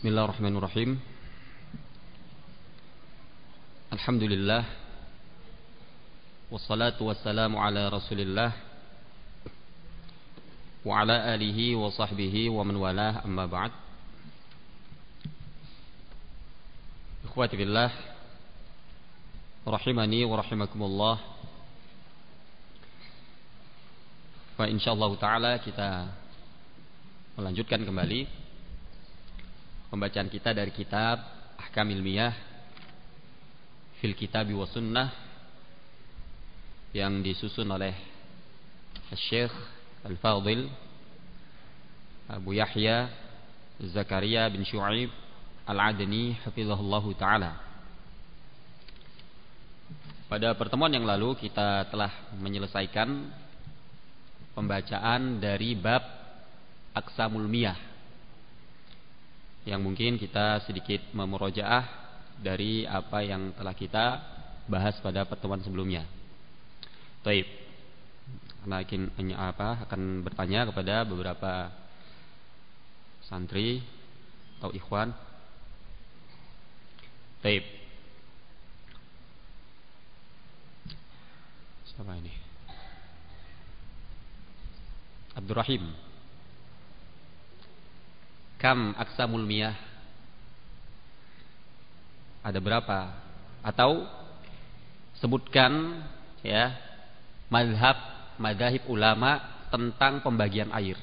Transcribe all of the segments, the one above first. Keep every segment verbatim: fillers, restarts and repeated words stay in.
Bismillahirrahmanirrahim. Alhamdulillah. Wassalatu wassalamu ala Rasulillah wa ala alihi wa sahbihi wa man walah, amma ba'd. Ikhwati billah, rahimani wa rahimakumullah. Wa insyaallah taala kita melanjutkan kembali pembacaan kita dari kitab Ahkamil Miyah fil Kitabi wa Sunnah yang disusun oleh Syekh Al-Fadhil Abu Yahya Zakaria bin Syu'aib Al-Adni hafizahullahu ta'ala. Pada pertemuan yang lalu kita telah menyelesaikan pembacaan dari bab Aqsamul Miyah, yang mungkin kita sedikit memurojaah dari apa yang telah kita bahas pada pertemuan sebelumnya. Baik, karena akan apa akan bertanya kepada beberapa santri atau ikhwan. Baik, siapa ini? Abdurrahim. Kam aqsamul miyah? Ada berapa? Atau sebutkan ya mazhab madzhab ulama tentang pembagian air.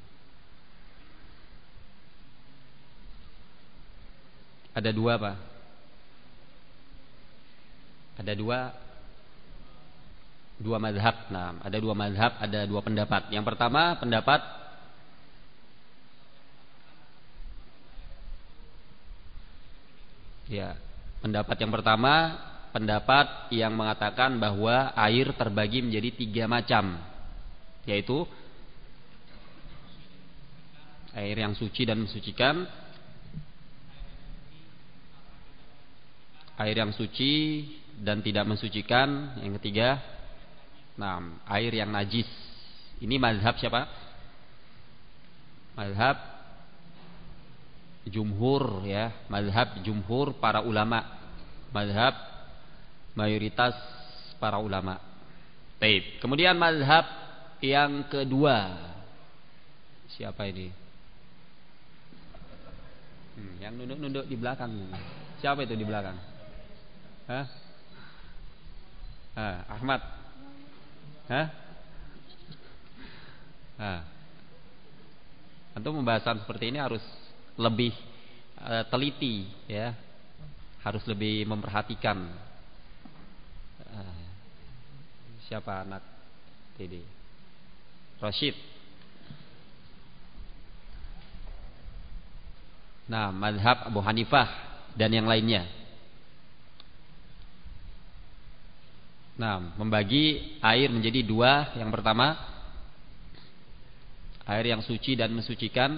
Ada dua Pak? Ada dua dua mazhab. Nah, ada dua mazhab, ada dua pendapat. Yang pertama pendapat Ya, pendapat yang pertama, pendapat yang mengatakan bahwa air terbagi menjadi tiga macam, yaitu air yang suci dan mensucikan, air yang suci dan tidak mensucikan, yang ketiga, nah, air yang najis. Ini mazhab siapa? Mazhab jumhur ya, mazhab jumhur para ulama, mazhab mayoritas para ulama. Baik, kemudian mazhab yang kedua, siapa ini? Hmm, yang nunduk-nunduk di belakang. Siapa itu di belakang? Hah? Ah, Ahmad. Hah? Ah. Untuk pembahasan seperti ini harus lebih uh, teliti ya, harus lebih memperhatikan. Uh, siapa anak ini? Rashid. Nah, mazhab Abu Hanifah dan yang lainnya. Nah, membagi air menjadi dua. Yang pertama, air yang suci dan mensucikan.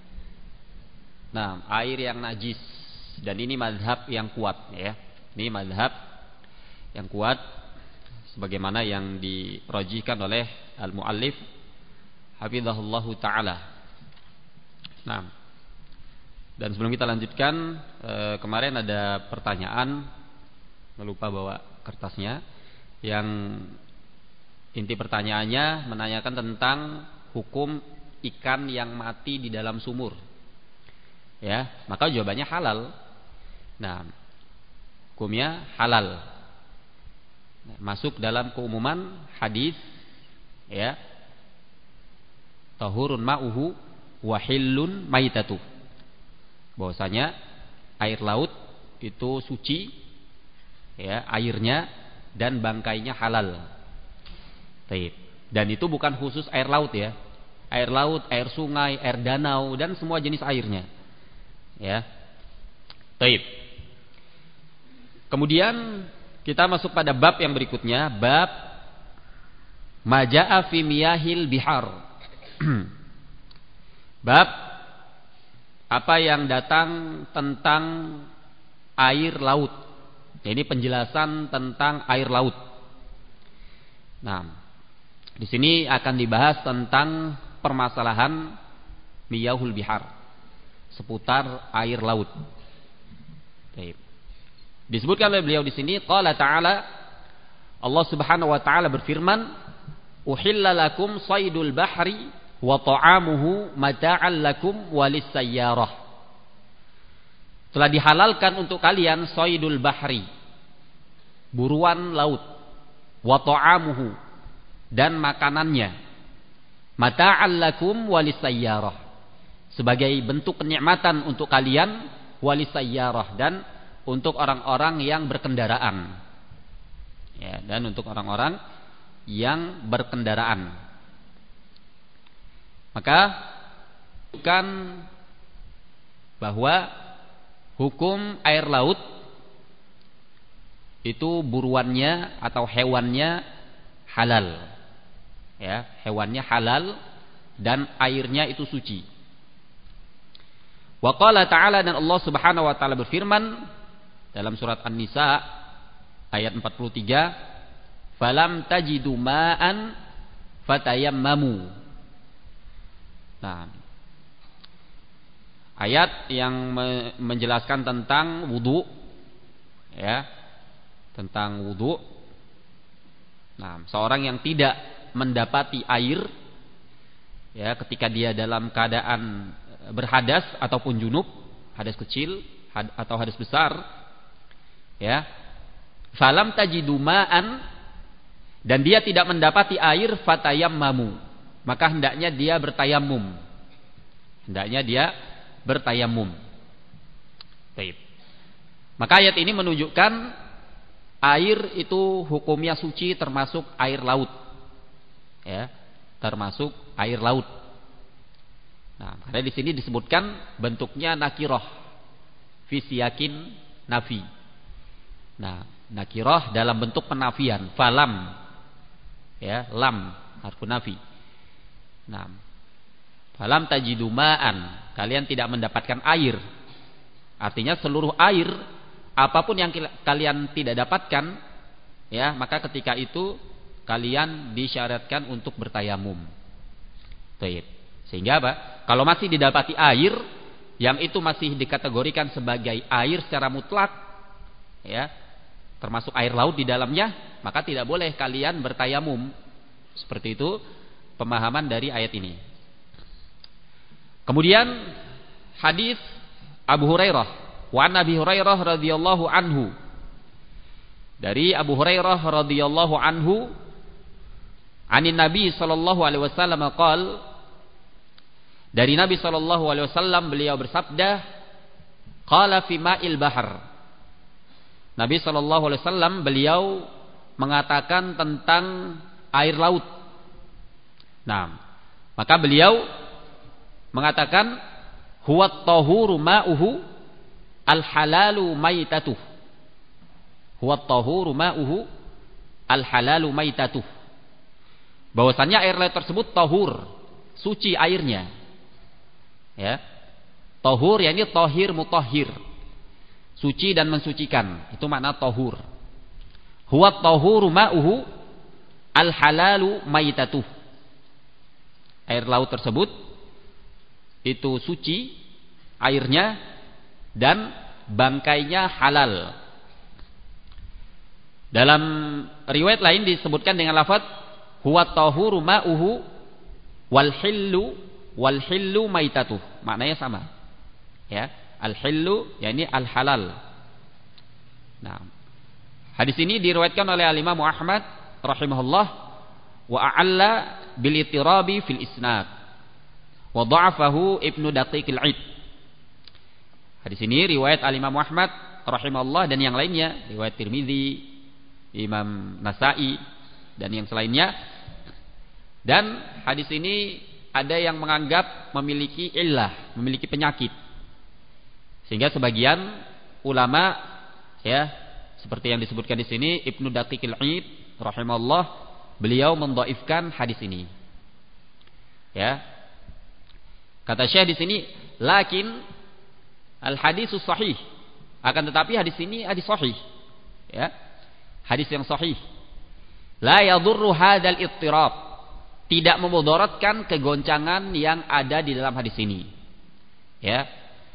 Nah, air yang najis, dan ini mazhab yang kuat ya. Ini mazhab yang kuat sebagaimana yang dirajihkan oleh al-muallif hafizahullahu taala. Nah, dan sebelum kita lanjutkan, eh, kemarin ada pertanyaan, lupa bawa kertasnya, yang inti pertanyaannya menanyakan tentang hukum ikan yang mati di dalam sumur. Ya, maka jawabannya halal. Nah, hukumnya halal. Nah, masuk dalam keumuman hadis ya. Tahurun ma'uhu wa hillun maitatu. Bahwasanya air laut itu suci ya, airnya, dan bangkainya halal. Baik. Dan itu bukan khusus air laut ya. Air laut, air sungai, air danau, dan semua jenis airnya. Ya. Baik. Kemudian kita masuk pada bab yang berikutnya, bab Maja'a fi miyahil bihar. Bab apa yang datang tentang air laut. Ini penjelasan tentang air laut. Nah, di sini akan dibahas tentang permasalahan miyahul bihar. seputar air laut. Baik. Disebutkan oleh beliau di sini, qala ta'ala, Allah Subhanahu wa taala berfirman, "Uhilla lakum saydul bahri wa ta'amuhu mata'an lakum walis sayyarah." Telah dihalalkan untuk kalian saydul bahri, buruan laut, wa ta'amuhu, dan makanannya, mata'an lakum walis sayyarah, sebagai bentuk kenikmatan untuk kalian, walis sayyarah, dan untuk orang-orang yang berkendaraan. Ya, dan untuk orang-orang yang berkendaraan. Maka bukan bahwa hukum air laut itu buruannya atau hewannya halal. Ya, hewannya halal dan airnya itu suci. Wa qala ta'ala, dan Allah Subhanahu wa taala berfirman dalam surat An-Nisa ayat empat puluh tiga, "Falam tajidu ma'an fatayammamu." Nah, ayat yang menjelaskan tentang wudu, ya, tentang wudu. Nah, seorang yang tidak mendapati air, ya, ketika dia dalam keadaan berhadas ataupun junub, hadas kecil had, atau hadas besar, ya, falam tajidu ma'an, dan dia tidak mendapati air, fatayammamu, maka hendaknya dia bertayamum. Hendaknya dia bertayamum. Baik. Maka ayat ini menunjukkan air itu hukumnya suci, termasuk air laut. Ya, termasuk air laut. Nah, karena di sini disebutkan bentuknya nakirah fi siyakin nafi. Nah, nakirah dalam bentuk penafian, falam, ya, lam harfu nafi. Nah, falam tajidu ma'an, kalian tidak mendapatkan air. Artinya seluruh air, apapun yang kalian tidak dapatkan, ya, maka ketika itu kalian disyaratkan untuk bertayamum. Baik. Sehingga apa? Kalau masih didapati air yang itu masih dikategorikan sebagai air secara mutlak, ya, termasuk air laut di dalamnya, maka tidak boleh kalian bertayamum. Seperti itu pemahaman dari ayat ini. Kemudian hadis Abu Hurairah, wa an Abi Hurairah radhiyallahu anhu. Dari Abu Hurairah radhiyallahu anhu, anin Nabi sallallahu alaihi wasallam qaal, dari Nabi sallallahu alaihi wasallam beliau bersabda, qala fi ma'il bahr. Nabi sallallahu alaihi wasallam beliau mengatakan tentang air laut. Nah, maka beliau mengatakan, huwa at-tahuru ma'uhu al-halalu maitatuh. Huwa at-tahuru ma'uhu al-halalu maitatuh. Bahwasanya air laut tersebut tahur, suci airnya. Ya. Tahur yakni tahir mutahhir. Suci dan mensucikan. Itu makna tahur. Huwa at-tahuru ma'uhu al-halalu maitatuh. Air laut tersebut itu suci airnya dan bangkainya halal. Dalam riwayat lain disebutkan dengan lafaz huwa tahuru ma'uhu wal hillu wal hillu maitatuh. Maknanya sama. Ya, al hillu yakni al halal. Nah, hadis ini diriwayatkan oleh Al Imam Ahmad rahimahullah wa a'alla bil itirabi fil isnad wa dha'afahu Ibnu Daqiqil 'Id. Hadis ini riwayat Al Imam Ahmad rahimahullah dan yang lainnya, riwayat Tirmizi, Imam Nasa'i dan yang selainnya. Dan hadis ini ada yang menganggap memiliki illah, memiliki penyakit. Sehingga sebagian ulama, ya, seperti yang disebutkan di sini Ibnu Daqiqil 'Id rahimahullah, beliau mendhaifkan hadis ini. Ya. Kata Syekh di sini, lakin al hadisus sahih. Akan tetapi hadis ini hadis sahih. Ya. Hadis yang sahih. La yadurru hadzal ittirab. Tidak memudaratkan kegoncangan yang ada di dalam hadis ini. Ya.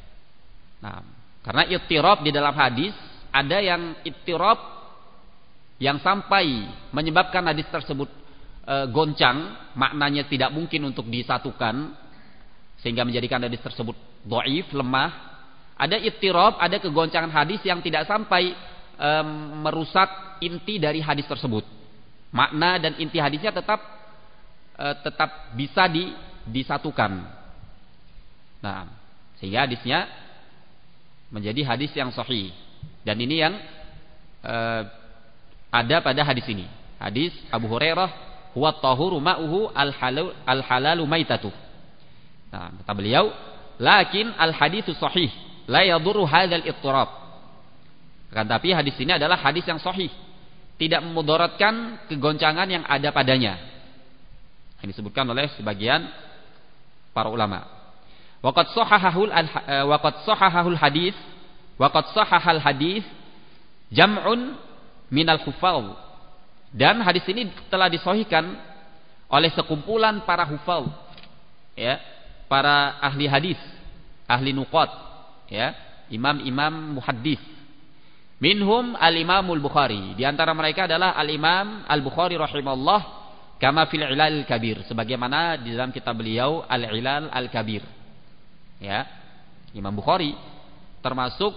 Nah, karena ittirab di dalam hadis ada yang ittirab yang sampai menyebabkan hadis tersebut e, goncang, maknanya tidak mungkin untuk disatukan sehingga menjadikan hadis tersebut dhaif, lemah. Ada ittirab, ada kegoncangan hadis yang tidak sampai e, merusak inti dari hadis tersebut. Makna dan inti hadisnya tetap e, tetap bisa di, disatukan. Nah, sehingga hadisnya menjadi hadis yang sahih. Dan ini yang e, ada pada hadis ini. Hadis Abu Hurairah, huwa tahuru ma'uhu al-halalu al-halalu maitatuh. Nah, kata beliau, lakin al-haditsu sahih, la yadurru hadzal ittirab. Kan tapi hadis ini adalah hadis yang sahih, tidak memudaratkan kegoncangan yang ada padanya. Ini disebutkan oleh sebagian para ulama. Waqad sahahahul waqad sahahahul hadis, waqad sahahal hadis jam'un minal hufaz, dan hadis ini telah disahihkan oleh sekumpulan para hufaz, ya, para ahli hadis, ahli nuqat, ya, imam-imam muhaddis. Minhum al-Imamul Bukhari, di antara mereka adalah al-Imam Al-Bukhari rahimahullah, kama fil Ilal Al-Kabir, sebagaimana di dalam kitab beliau Al-Ilal Al-Kabir. Ya, Imam Bukhari termasuk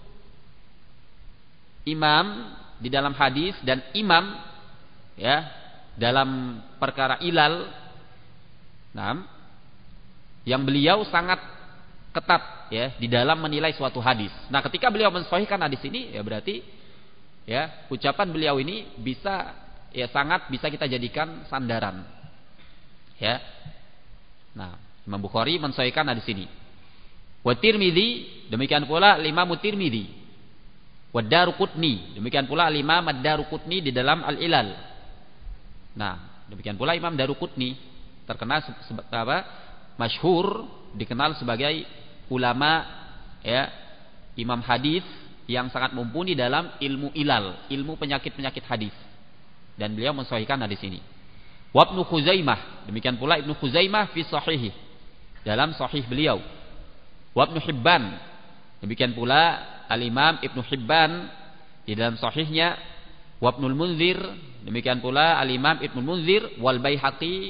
imam di dalam hadis dan imam, ya, dalam perkara ilal. Nah, yang beliau sangat ketat, ya, di dalam menilai suatu hadis. Nah, ketika beliau mensahihkan hadis ini, ya berarti, ya, ucapan beliau ini bisa, ya, sangat bisa kita jadikan sandaran. Ya. Nah, Imam Bukhari mensahihkan hadis ini. Wa Tirmidzi, demikian pula Imam Tirmidzi. Wad-Daruqutni, demikian pula Imam Ad-Daruqutni di dalam Al-Ilal. Nah, demikian pula Imam Daruqutni terkenal apa? Masyhur, dikenal sebagai ulama, ya, imam hadis yang sangat mumpuni dalam ilmu ilal, ilmu penyakit-penyakit hadis. Dan beliau mensahihkan hadis ini. Wa Ibnu Khuzaimah, demikian pula Ibnu Khuzaimah fi sahihih, dalam sahih beliau. Wa Ibnu Hibban, demikian pula Al-Imam Ibnu Hibban di dalam sahihnya. Wa Ibnul Munzir, demikian pula Al-Imam Ibnu Munzir, wal Baihaqi,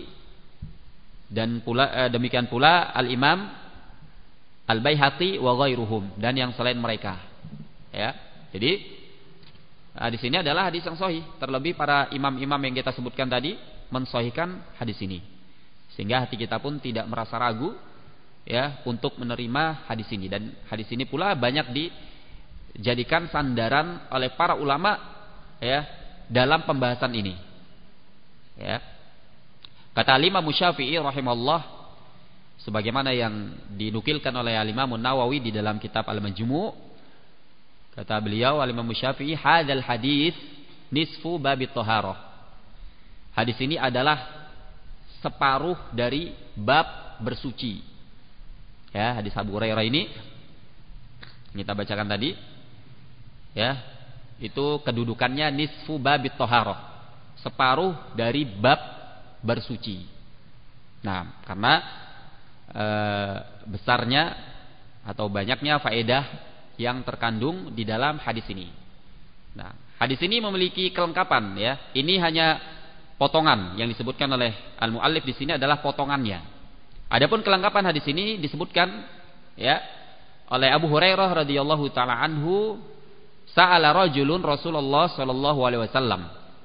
dan pula eh, demikian pula Al-Imam Al-Baihaqi wa ghairuhum, dan yang selain mereka. Ya. Jadi hadis ini adalah hadis yang sahih, terlebih para imam-imam yang kita sebutkan tadi mensahihkan hadis ini. Sehingga hati kita pun tidak merasa ragu, ya, untuk menerima hadis ini. Dan hadis ini pula banyak dijadikan sandaran oleh para ulama, ya, dalam pembahasan ini. Ya. Kata Imam Syafi'i rahimahullah, sebagaimana yang dinukilkan oleh Imam Nawawi di dalam kitab Al-Majmu', kata beliau Imam Syafi'i, hadzal hadis nisfu babit thaharah. Hadis ini adalah separuh dari bab bersuci. Ya, hadis Abu Hurairah ini kita bacakan tadi, ya, itu kedudukannya nisfu babit thaharah, separuh dari bab bersuci. Nah, karena e, besarnya atau banyaknya faedah yang terkandung di dalam hadis ini. Nah, hadis ini memiliki kelengkapan, ya. Ini hanya potongan yang disebutkan oleh al-muallif di sini adalah potongannya. Adapun kelengkapan hadis ini disebutkan, ya, oleh Abu Hurairah radhiyallahu taala anhu, sa'ala rajulun Rasulullah sallallahu alaihi wasallam.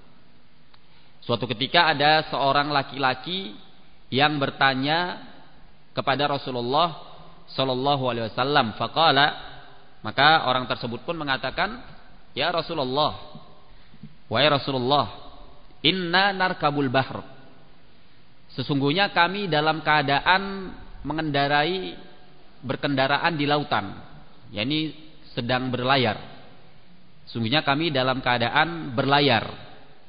Suatu ketika ada seorang laki-laki yang bertanya kepada Rasulullah sallallahu alaihi wasallam, faqala, maka orang tersebut pun mengatakan, ya Rasulullah, wahai Rasulullah, inna narkabul bahr, sesungguhnya kami dalam keadaan mengendarai, berkendaraan di lautan, yakni sedang berlayar. Sesungguhnya kami dalam keadaan berlayar.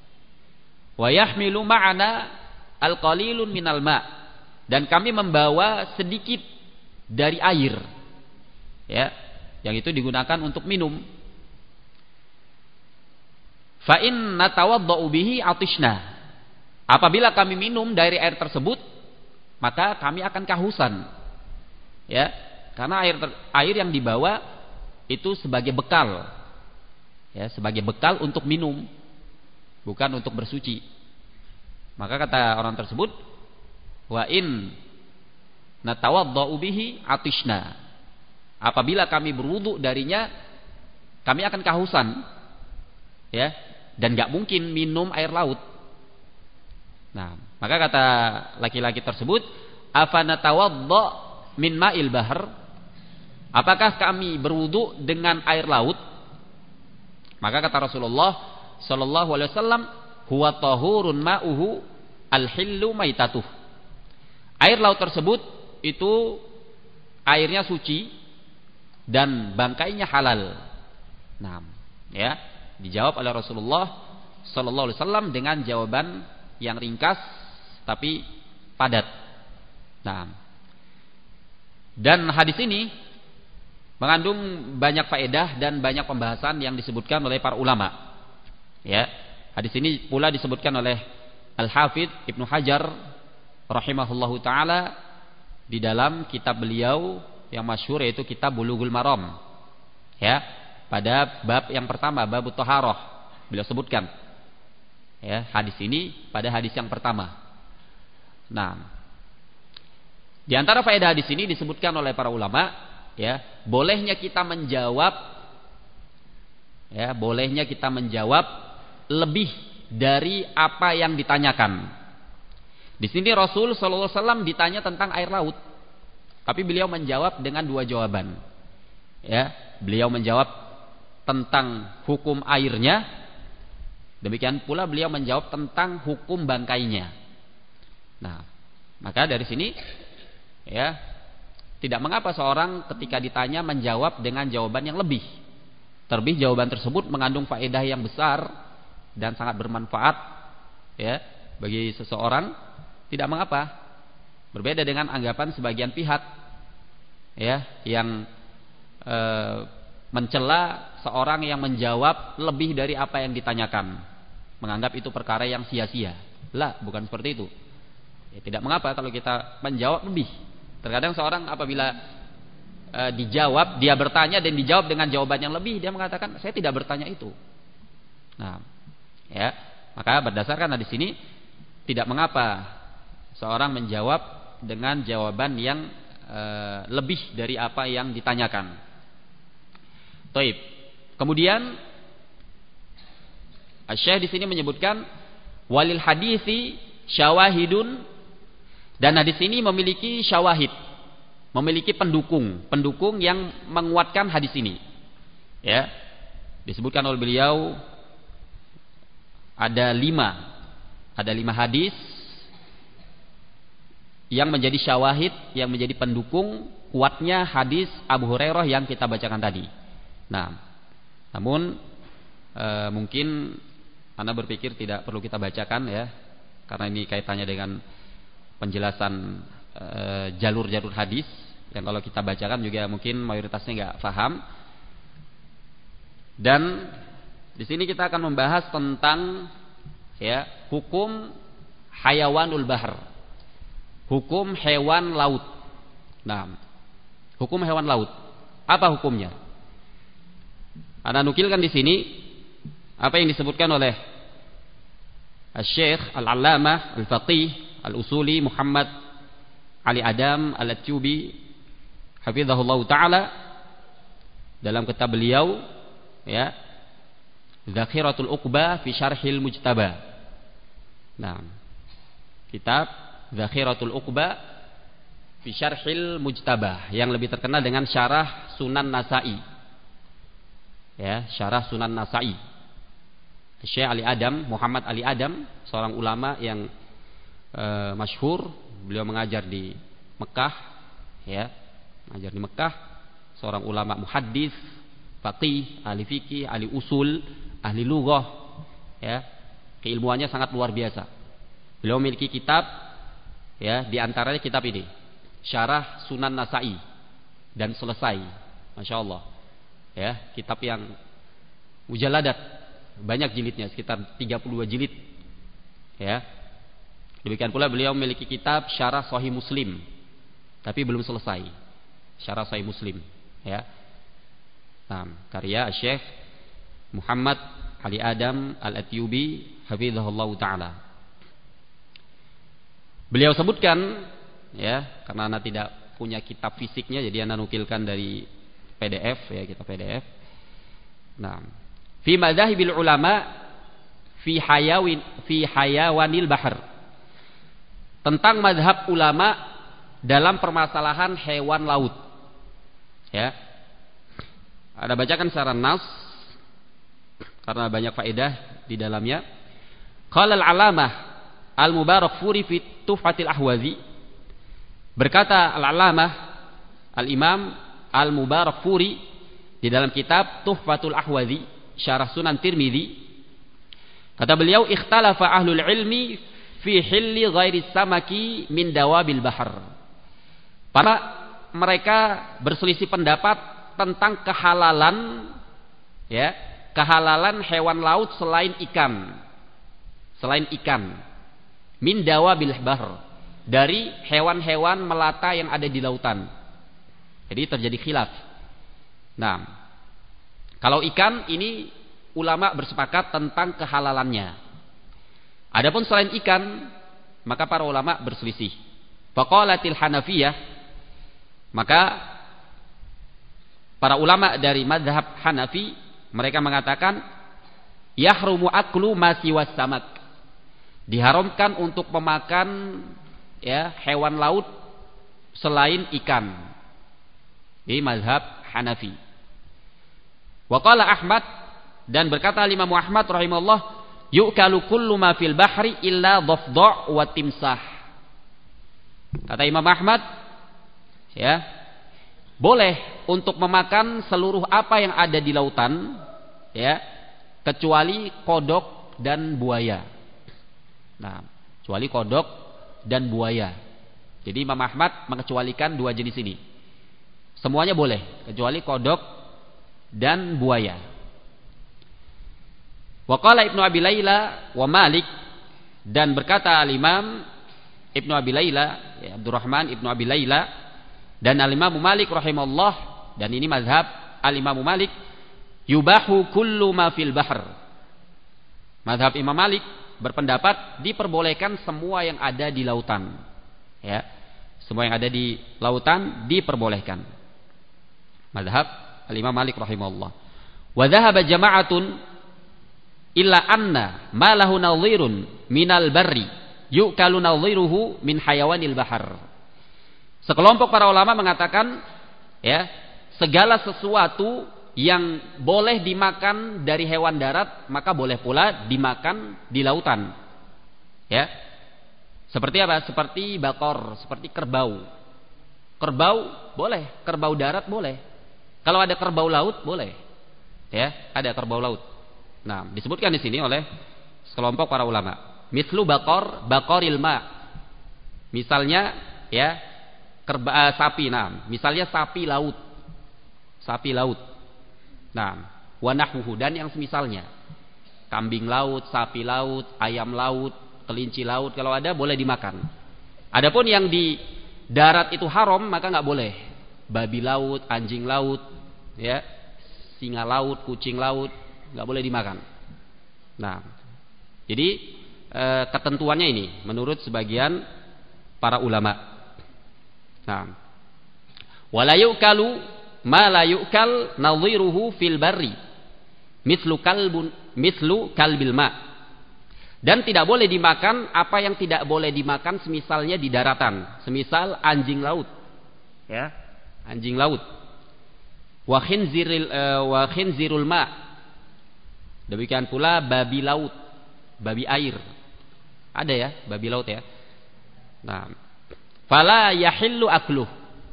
Wa yahmilu ma'ana al-qalilun minal ma', dan kami membawa sedikit dari air, ya, yang itu digunakan untuk minum. Fa in natawaddau bihi atishna, apabila kami minum dari air tersebut, maka kami akan kehausan, ya, karena air ter, air yang dibawa itu sebagai bekal, ya, sebagai bekal untuk minum, bukan untuk bersuci. Maka kata orang tersebut, wa in natawaddau bihi atishna. Apabila kami berwudu darinya, kami akan kehausan, ya, dan nggak mungkin minum air laut. Nah, maka kata laki-laki tersebut, afanatawadda min ma'il bahr? Apakah kami berwudu dengan air laut? Maka kata Rasulullah sallallahu alaihi wasallam, huwa tahurun ma'uhu al-hillu maitatuh. Air laut tersebut itu airnya suci dan bangkainya halal. Nah, ya, dijawab oleh Rasulullah sallallahu alaihi wasallam dengan jawaban yang ringkas tapi padat. Nah, dan hadis ini mengandung banyak faedah dan banyak pembahasan yang disebutkan oleh para ulama. Ya, hadis ini pula disebutkan oleh Al-Hafidz Ibnu Hajar rahimahullahu taala di dalam kitab beliau yang masyhur, yaitu kitab Bulughul Maram. Ya, pada bab yang pertama, bab Thaharah, beliau sebutkan, ya, hadis ini pada hadis yang pertama. Nah, di antara faedah hadis ini disebutkan oleh para ulama, ya, bolehnya kita menjawab, ya, bolehnya kita menjawab lebih dari apa yang ditanyakan. Di sini Rasul sallallahu alaihi wasallam ditanya tentang air laut, tapi beliau menjawab dengan dua jawaban. Ya, beliau menjawab tentang hukum airnya, demikian pula beliau menjawab tentang hukum bangkainya. Nah, maka dari sini, ya, tidak mengapa seorang ketika ditanya menjawab dengan jawaban yang lebih. Terlebih jawaban tersebut mengandung faedah yang besar dan sangat bermanfaat, ya, bagi seseorang, tidak mengapa. Berbeda dengan anggapan sebagian pihak, ya, yang e, mencela seorang yang menjawab lebih dari apa yang ditanyakan, menganggap itu perkara yang sia-sia. Lah, bukan seperti itu. Ya, tidak mengapa kalau kita menjawab lebih. Terkadang seorang apabila e, dijawab, dia bertanya dan dijawab dengan jawaban yang lebih, dia mengatakan saya tidak bertanya itu. Nah, ya, maka berdasarkan hadis ini tidak mengapa seorang menjawab dengan jawaban yang e, lebih dari apa yang ditanyakan. Taib. Kemudian Asy-Syaikh di sini menyebutkan walil hadisi syawahidun, dan hadis ini memiliki syawahid, memiliki pendukung, pendukung yang menguatkan hadis ini. Ya, disebutkan oleh beliau ada lima, ada lima hadis yang menjadi syawahid, yang menjadi pendukung kuatnya hadis Abu Hurairah yang kita bacakan tadi. Nah, namun e, mungkin Anda berpikir tidak perlu kita bacakan, ya, karena ini kaitannya dengan penjelasan e, jalur-jalur hadis yang kalau kita bacakan juga mungkin mayoritasnya nggak paham. Dan di sini kita akan membahas tentang, ya, hukum hayawanul bahr, hukum hewan laut. Nah, hukum hewan laut, apa hukumnya? Anda nukilkan di sini apa yang disebutkan oleh Asy-Syaikh Al-Allamah Al-Faqih Al-Usuli Muhammad Ali Adam Al-Atyubi hafizahullah taala dalam kitab beliau, ya, Zakhiratul Uqba fi Syarhil Mujtaba. Nah, kitab Zakhiratul Uqba fi Syarhil Mujtaba yang lebih terkenal dengan Syarah Sunan Nasa'i. Ya, Syarah Sunan Nasa'i. Syekh Ali Adam, Muhammad Ali Adam, seorang ulama yang e, masyhur, beliau mengajar di Mekah, ya, mengajar di Mekah, seorang ulama muhaddis, faqih, ahli fikih, ahli usul, ahli lughah, ya, keilmuannya sangat luar biasa. Beliau memiliki kitab, ya, di antaranya kitab ini, Syarah Sunan Nasa'i, dan selesai, masya Allah, ya, kitab yang mujaladat, banyak jilidnya, sekitar tiga puluh dua jilid, ya. Demikian pula beliau memiliki kitab Syarah Sahih Muslim, tapi belum selesai, Syarah Sahih Muslim, ya. Nah, karya Syekh Muhammad Ali Adam Al-Atyubi hafizahullah taala. Beliau sebutkan, ya, karena Anda tidak punya kitab fisiknya, jadi Anda nukilkan dari P D F, ya, kitab P D F. Nah, fi madzahibil ulama fi hayawin fi hayawanil bahr. Tentang mazhab ulama dalam permasalahan hewan laut. Ya. Ada bacakan secara nas karena banyak faedah di dalamnya. Qala al-alamah Al-Mubarakfuri fi Tuhfatil Ahwazi. Berkata al-alamah Al-Imam Al-Mubarakfuri di dalam kitab Tuhfatul Ahwazi Syarah Sunan Tirmidzi, kata beliau, ikhtalafa ahlul ilmi fi hilli ghairi samaki min dawabil bahr. Para mereka berselisih pendapat tentang kehalalan, ya, kehalalan hewan laut selain ikan. Selain ikan. Min dawabil bahr, dari hewan-hewan melata yang ada di lautan. Jadi terjadi khilaf. Nah, kalau ikan ini ulama bersepakat tentang kehalalannya. Adapun selain ikan, maka para ulama berselisih. Faqalatil Hanafiyah, maka para ulama dari mazhab Hanafi mereka mengatakan yahrumu aklu ma siwas samak. Diharamkan untuk memakan, ya, hewan laut selain ikan. Ini mazhab Hanafi. Wa qala Ahmad, dan berkata Imam Ahmad rahimahullah, yu'kalu kullu ma fil bahri illa dhafdha' wa timsah. Kata Imam Ahmad, ya, boleh untuk memakan seluruh apa yang ada di lautan, ya, kecuali kodok dan buaya. Nah, kecuali kodok dan buaya. Jadi Imam Ahmad mengecualikan dua jenis ini. Semuanya boleh, kecuali kodok dan buaya. Wa qala Ibnu Abi Laila wa Malik, dan berkata al-Imam Ibnu Abi Laila, ya, Abdurrahman Ibnu Abi Laila, dan al-Imam Malik rahimahullah, dan ini mazhab al-Imam Malik, yubahu kullu ma fil bahr. Mazhab Imam Malik berpendapat diperbolehkan semua yang ada di lautan, ya, semua yang ada di lautan diperbolehkan. Mazhab al-Imam Malik rahimahullah. Wa dhahaba jama'atun illa anna ma lahu nadhirun minal barri yu'kalu nadhiruhu min hayawanil bahr. Sekelompok para ulama mengatakan, ya, segala sesuatu yang boleh dimakan dari hewan darat maka boleh pula dimakan di lautan, ya. Seperti apa? Seperti bakor, seperti kerbau. Kerbau boleh, kerbau darat boleh. Kalau ada kerbau laut boleh, ya, ada kerbau laut. Nah, disebutkan di sini oleh sekelompok para ulama. Mislu bakor, bakoril ma. Misalnya, ya, kerba, uh, sapi. Nah, misalnya sapi laut, sapi laut. Nah, wanahuhu, dan yang semisalnya, kambing laut, sapi laut, ayam laut, kelinci laut, kalau ada boleh dimakan. Adapun yang di darat itu haram maka nggak boleh. Babi laut, anjing laut, ya, singa laut, kucing laut, nggak boleh dimakan. Nah, jadi e, ketentuannya ini menurut sebagian para ulama. Nah, wala yu'kalu ma la yu'kal nadhiruhu fil barri mislu kalbun mislu kalbil ma. Dan tidak boleh dimakan apa yang tidak boleh dimakan semisalnya di daratan, semisal anjing laut, ya, anjing laut. Wa khinziril uh, wa khinzirul ma. Demikian pula babi laut, babi air. Ada, ya, babi laut, ya. Nah, fala yahillu akluh,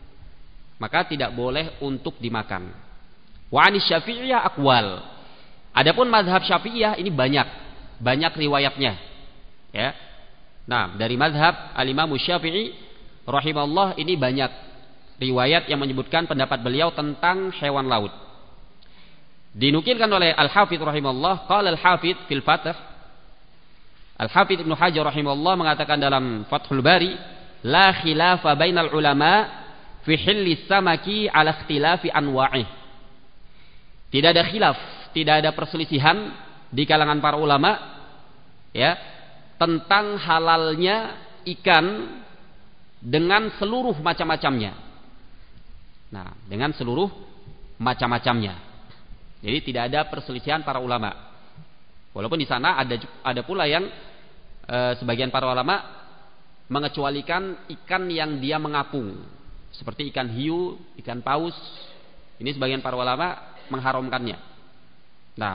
maka tidak boleh untuk dimakan. Wa anis Syafi'iyah aqwal. Adapun mazhab Syafi'iyah ini banyak, banyak riwayatnya, ya. Nah, dari mazhab al-Imam Syafi'i rahimahullah ini banyak riwayat yang menyebutkan pendapat beliau tentang hewan laut. Dinukilkan oleh Al-Hafidz rahimahullah, qala Al-Hafidz fil Fath, Al-Hafidz Ibnu Hajar rahimahullah mengatakan dalam Fathul Bari, la khilafa bainal ulama fi hilli samaki ala ikhtilafi anwa'ih. Tidak ada khilaf, tidak ada perselisihan di kalangan para ulama ya tentang halalnya ikan dengan seluruh macam-macamnya. Nah, dengan seluruh macam-macamnya. Jadi tidak ada perselisihan para ulama. Walaupun di sana ada ada pula yang e, sebagian para ulama mengecualikan ikan yang dia mengapung, seperti ikan hiu, ikan paus. Ini sebagian para ulama mengharamkannya. Nah,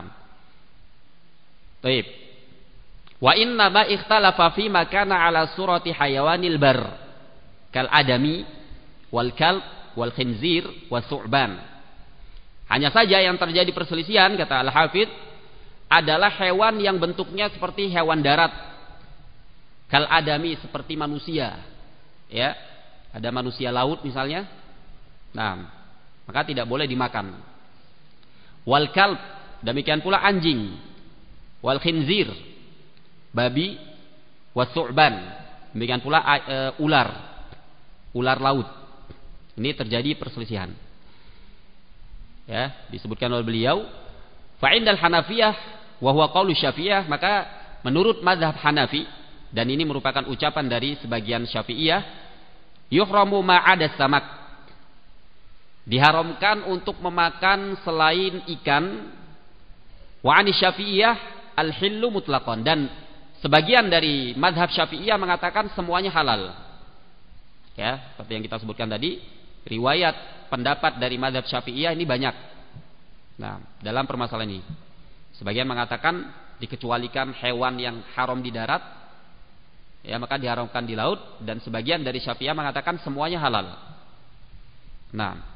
baik. Wa inna ma ikhtalafa fi ma kana ala surati hayawanil bar kal adami wal kalb wal khinzir was su'ban. Hanya saja yang terjadi perselisihan kata Al-Hafidz adalah hewan yang bentuknya seperti hewan darat. Kal adami seperti manusia. Ya, ada manusia laut misalnya. Nah, maka tidak boleh dimakan. Wal kalb, demikian pula anjing. Wal khinzir, babi. Was su'ban, demikian pula uh, ular. Ular laut. Ini terjadi perselisihan. Ya, disebutkan oleh beliau, fa indal Hanafiyah wa huwa qaulu Syafi'iyah, maka menurut mazhab Hanafi dan ini merupakan ucapan dari sebagian Syafi'iyah, yuhramu ma'ada samak. Diharamkan untuk memakan selain ikan. Wa ani Syafi'iyah al-hillu mutlaqan, dan sebagian dari mazhab Syafi'iyah mengatakan semuanya halal. Ya, seperti yang kita sebutkan tadi, riwayat pendapat dari mazhab Syafi'iyah ini banyak. Nah, dalam permasalahan ini, sebagian mengatakan dikecualikan hewan yang haram di darat, ya maka diharamkan di laut, dan sebagian dari Syafi'iyah mengatakan semuanya halal. Nah,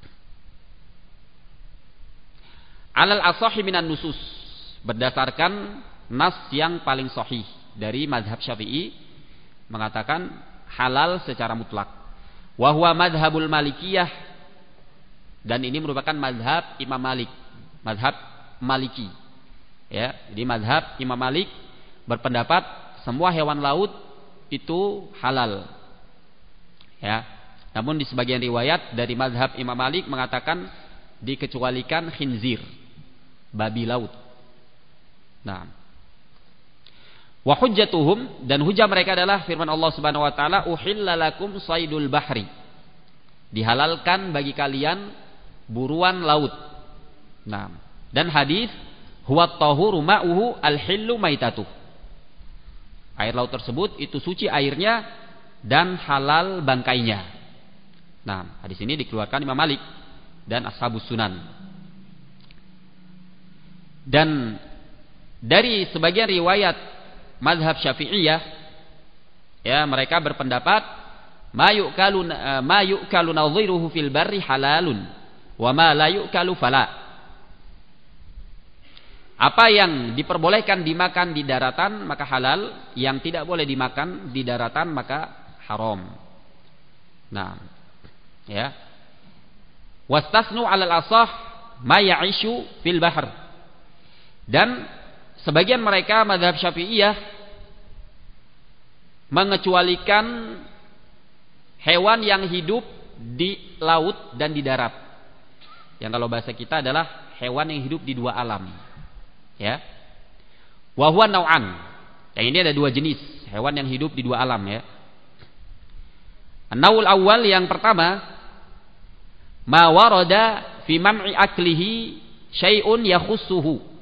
alal asahi minan nusus, berdasarkan nas yang paling sahih dari mazhab Syafi'i mengatakan halal secara mutlak. Wa huwa madhabul Malikiyah, dan ini merupakan mazhab Imam Malik, mazhab Maliki. Ya, jadi mazhab Imam Malik berpendapat semua hewan laut itu halal. Ya. Namun di sebagian riwayat dari mazhab Imam Malik mengatakan dikecualikan khinzir, babi laut. Nah, wa hujjatuhum, dan hujah mereka adalah firman Allah Subhanahu wa taala, uhilla lakum saydul bahri. Dihalalkan bagi kalian buruan laut. Nah, dan hadis huwa tahuru ma'uhu al-hillu maitatuh. Air laut tersebut itu suci airnya dan halal bangkainya. Nah, hadis ini dikeluarkan Imam Malik dan Ashabus Sunan. Dan dari sebagian riwayat mazhab Syafi'iyah, ya mereka berpendapat ma yu'kalu ma yu'kalu nadhiruhu fil barri halalun wa ma la yu'kalu fala. Apa yang diperbolehkan dimakan di daratan maka halal, yang tidak boleh dimakan di daratan maka haram. Nah, ya. Wastasnu 'alal asah ma ya'ishu fil bahr. Dan sebagian mereka mazhab Syafi'iyah mengecualikan hewan yang hidup di laut dan di darat. Yang kalau bahasa kita adalah hewan yang hidup di dua alam. Ya. Wa huwa nau'an. Yang ini ada dua jenis hewan yang hidup di dua alam, ya. An-naul awal, yang pertama, ma warada fi mam'i aklihi syai'un yakhussuhu.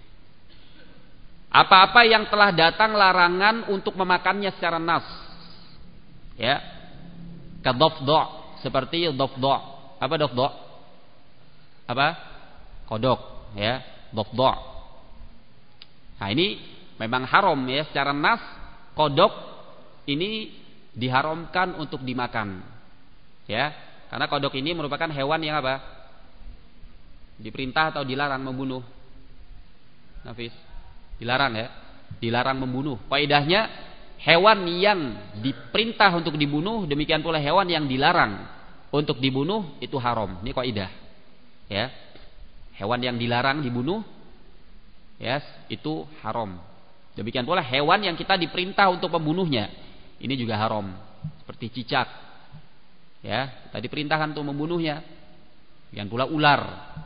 Apa-apa yang telah datang larangan untuk memakannya secara nas. Ya. Ka dhafdha, seperti dhafdha. Apa dhafdha? Apa? Kodok, ya. Dhafdha. Nah, ini memang haram, ya, secara nas kodok ini diharamkan untuk dimakan. Ya. Karena kodok ini merupakan hewan yang apa? Diperintah atau dilarang membunuh. Nafis, dilarang, ya. Dilarang membunuh. Faedahnya, hewan yang diperintah untuk dibunuh, demikian pula hewan yang dilarang untuk dibunuh itu haram. Ini kaidah. Ya. Hewan yang dilarang dibunuh, ya, itu haram. Demikian pula hewan yang kita diperintah untuk membunuhnya, ini juga haram. Seperti cicak, ya, kita diperintahkan untuk membunuhnya. Demikian pula ular, kita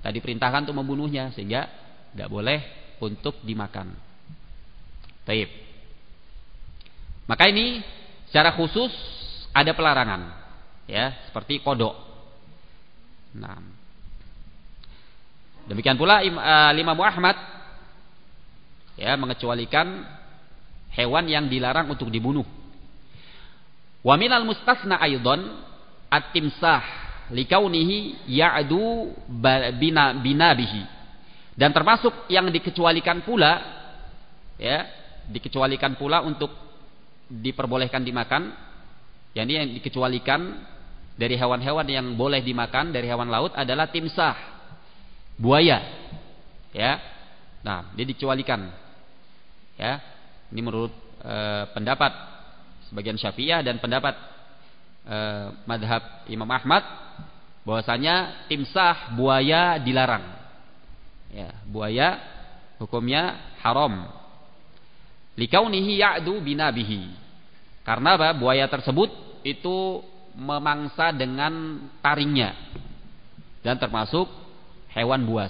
maka diperintahkan untuk membunuhnya sehingga tidak boleh untuk dimakan. Taib. Maka ini secara khusus ada pelarangan, ya, seperti kodok. Nah, demikian pula Imam Ahmad ya mengecualikan hewan yang dilarang untuk dibunuh. Wa minal mustasna aidan at-timsah likaunihi ya'du bina binabihi. Dan termasuk yang dikecualikan pula ya, dikecualikan pula untuk diperbolehkan dimakan, yakni yang dikecualikan dari hewan-hewan yang boleh dimakan dari hewan laut adalah timsah, buaya. Ya. Nah, dia dikecualikan. Ya, ini menurut e, pendapat sebagian Syafi'iyah dan pendapat e, madhab Imam Ahmad, bahwasanya timsah, buaya dilarang. Ya, buaya hukumnya haram. Likaunihi ya'du binabihi. Karena apa? Buaya tersebut itu memangsa dengan taringnya dan termasuk hewan buas.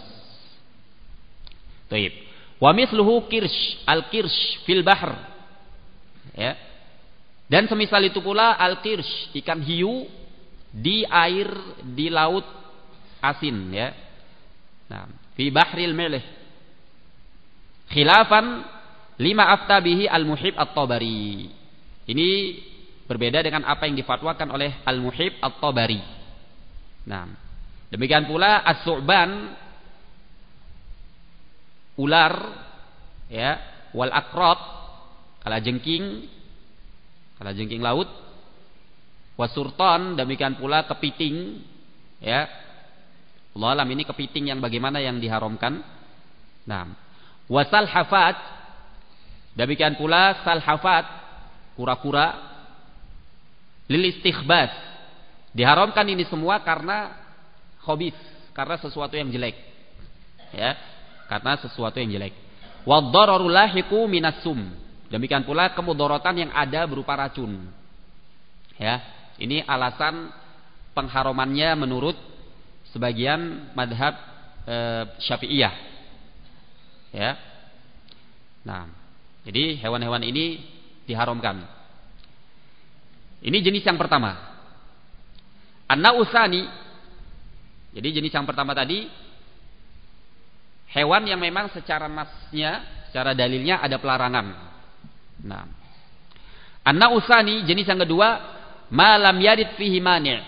Baik. Wa mithluhu kirsh, al-kirsh fil bahr. Ya. Dan semisal itu pula al-kirsh, ikan hiu di air di laut asin, ya. Nah, fi bahril milh. Khilafan lima afta bihi al-Muhib at-Tabari. Ini berbeda dengan apa yang difatwakan oleh al-Muhib at-Tabari. Nah, demikian pula as-su'ban, ular, ya, wal akrot, kalajengking, kalajengking laut, wasurton, demikian pula kepiting, ya. Allah alam, ini kepiting yang bagaimana yang diharamkan. Nah, wasal hafat, demikian pula salhafat, kura-kura, lil istikhbas, diharamkan ini semua karena khabith, karena sesuatu yang jelek, ya. Karena sesuatu yang jelek. Wad-dararu lahiqu minas sum. Demikian pula kemudaratan yang ada berupa racun. Ya, ini alasan pengharamannya menurut sebagian madhab e, Syafi'iyah. Ya. Nah, jadi hewan-hewan ini diharamkan. Ini jenis yang pertama. An-nausani. Jadi jenis yang pertama tadi hewan yang memang secara nasnya, secara dalilnya ada pelarangan. Nah, an-nausani jenis yang kedua, ma lam yarid fihi mani'.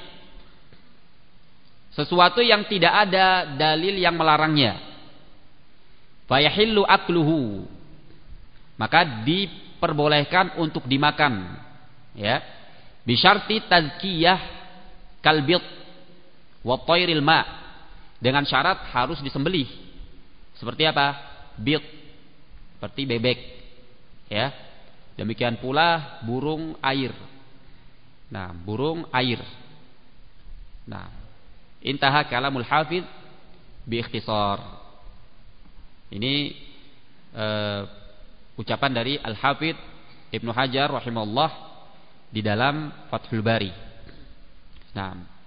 Sesuatu yang tidak ada dalil yang melarangnya. Fa yahillu akluhu. Maka diperbolehkan untuk dimakan. Ya. Bi syarti tazkiyah kalbit wa tairil ma'. Dengan syarat harus disembelih. Seperti apa? Bit, seperti bebek, ya. Demikian pula burung air. Nah, burung air. Nah, intaha kalamul hafidh bi ikhtisar. Ini uh, ucapan dari Al-Hafidh Ibnu Hajar rahimahullah di dalam Fathul Bari. Nah,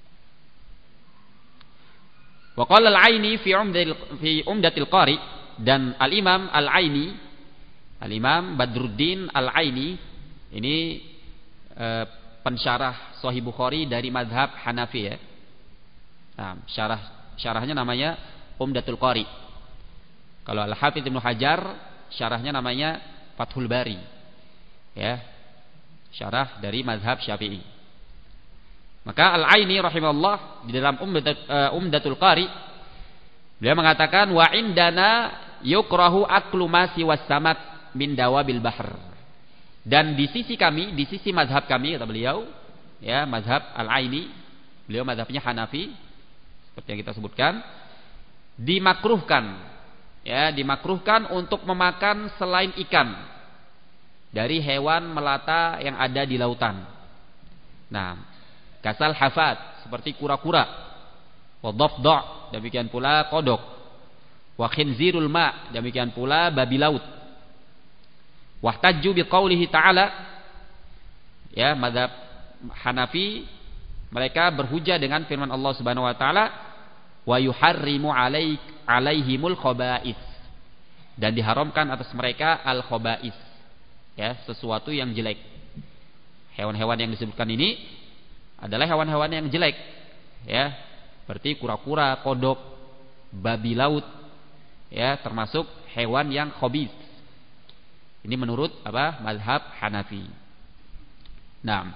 wa qala al-Aini fi umdatil fi umdatil qari, dan al-Imam al-Aini, al-Imam Badruddin al-Aini ini e, pensyarah Sahih Bukhari dari mazhab Hanafi, ya. Nah, syarah syarahnya namanya Umdatul Qari. Kalau Al-Hafidz Ibnu Hajar syarahnya namanya Fathul Bari. Ya. Syarah dari mazhab Syafi'i. Maka Al-Aini rahimahullah di dalam Umdatul Qari beliau mengatakan wa indana yukrahu aklu ma siwas samak min dawabil bahr. Dan di sisi kami, di sisi mazhab kami, kata beliau, ya, mazhab Al-Aini, beliau mazhabnya Hanafi seperti yang kita sebutkan, dimakruhkan, ya, dimakruhkan untuk memakan selain ikan dari hewan melata yang ada di lautan. Nah, kasal hafat seperti kura-kura, wa dhafdha, demikian pula kodok, wa khinzirul ma, demikian pula babi laut. Wahtajju biqaulihi ta'ala, ya, mazhab Hanafi mereka berhujjah dengan firman Allah Subhanahu wa taala, wa yuharrimu alaik alaihimul khaba'is, dan diharamkan atas mereka al khaba'is, ya, sesuatu yang jelek. Hewan-hewan yang disebutkan ini adalah hewan-hewan yang jelek, ya, seperti kura-kura, kodok, babi laut, ya, termasuk hewan yang khabith. Ini menurut apa? Mazhab Hanafi. Nah,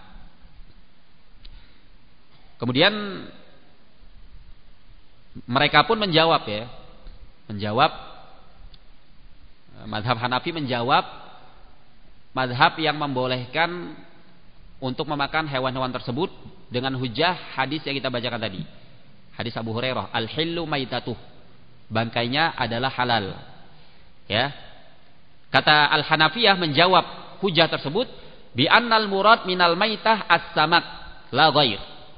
kemudian mereka pun menjawab, ya, menjawab mazhab Hanafi menjawab mazhab yang membolehkan untuk memakan hewan-hewan tersebut dengan hujah hadis yang kita bacakan tadi. Hadis Abu Hurairah, al-hillu maitatuh, bangkainya adalah halal. Ya. Kata Al-Hanafiyah menjawab hujah tersebut bi annal murad minal maitah as-samak la ghair.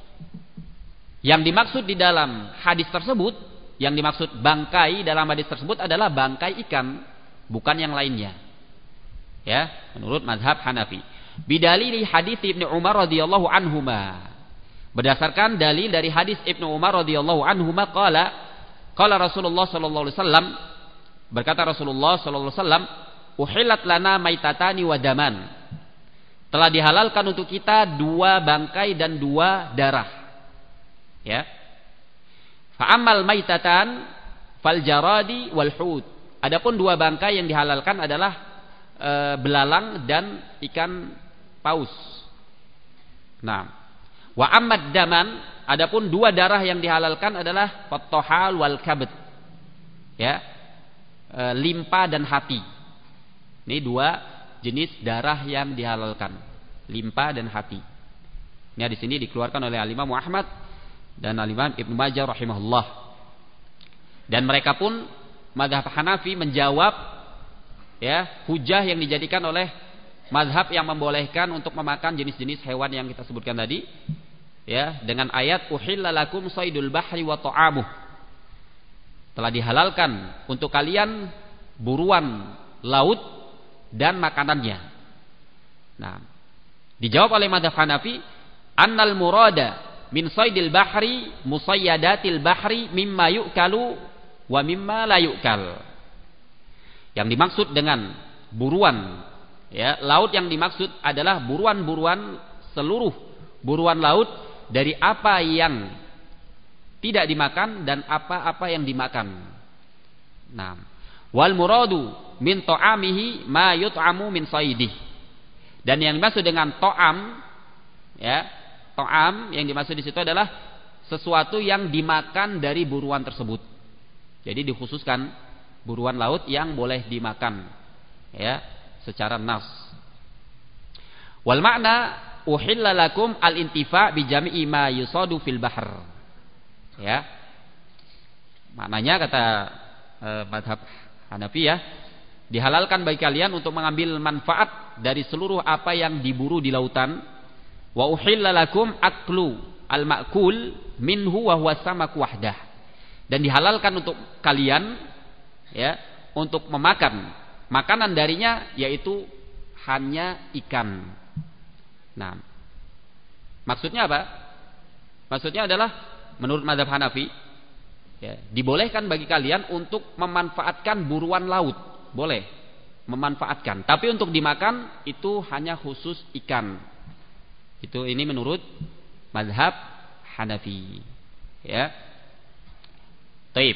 Yang dimaksud di dalam hadis tersebut, yang dimaksud bangkai dalam hadis tersebut adalah bangkai ikan, bukan yang lainnya. Ya, menurut mazhab Hanafi. Bidalili hadis Ibnu Umar radhiyallahu anhuma. Berdasarkan dalil dari hadis Ibnu Umar radhiyallahu anhuma qala qala Rasulullah sallallahu alaihi wasallam, berkata Rasulullah sallallahu alaihi wasallam, uhillat lana maitatani wa daman. Telah dihalalkan untuk kita dua bangkai dan dua darah. Ya. Fa ammal maitatan fal jaradi wal hut. Adapun dua bangkai yang dihalalkan adalah e, belalang dan ikan paus. Nah, wa ammad daman, adapun dua darah yang dihalalkan adalah fattohal wal kabd. Ya. E, limpa dan hati. Ini dua jenis darah yang dihalalkan, limpa dan hati. Ini di sini dikeluarkan oleh Al-Imam Ahmad dan Al-Imam Ibnu Majah rahimahullah. Dan mereka pun mazhab Hanafi menjawab, ya, hujah yang dijadikan oleh mazhab yang membolehkan untuk memakan jenis-jenis hewan yang kita sebutkan tadi, ya, dengan ayat uhilla lakum saydul bahri wa ta'amuh. Telah dihalalkan untuk kalian buruan laut dan makanannya. Nah, dijawab oleh mazhab Hanafi, annal murada min saydil bahri musayyadatil bahri mimma yu'kalu wa mimma la yu'kal. Yang dimaksud dengan buruan, ya, laut yang dimaksud adalah buruan-buruan, seluruh buruan laut dari apa yang tidak dimakan dan apa-apa yang dimakan. Nah, wal muradu min ta'amihi ma yut'amu min saydih. Dan yang dimaksud dengan ta'am, ya, ta'am yang dimaksud di situ adalah sesuatu yang dimakan dari buruan tersebut. Jadi dikhususkan buruan laut yang boleh dimakan, ya, secara nas. Wal makna uhilla lakum al-intifa bi jami'i ma yusadu fil bahr. Ya. Maknanya kata eh, mazhab Hanafiyah, dihalalkan bagi kalian untuk mengambil manfaat dari seluruh apa yang diburu di lautan. Wa uhilla lakum aklu al-ma'kul minhu wa huwa samak wahdah. Dan dihalalkan untuk kalian, ya, untuk memakan makanan darinya, yaitu hanya ikan. Nah, maksudnya apa? Maksudnya adalah menurut mazhab Hanafi, ya, dibolehkan bagi kalian untuk memanfaatkan buruan laut, boleh memanfaatkan. Tapi untuk dimakan itu hanya khusus ikan. Itu ini menurut mazhab Hanafi. Ya. Taib.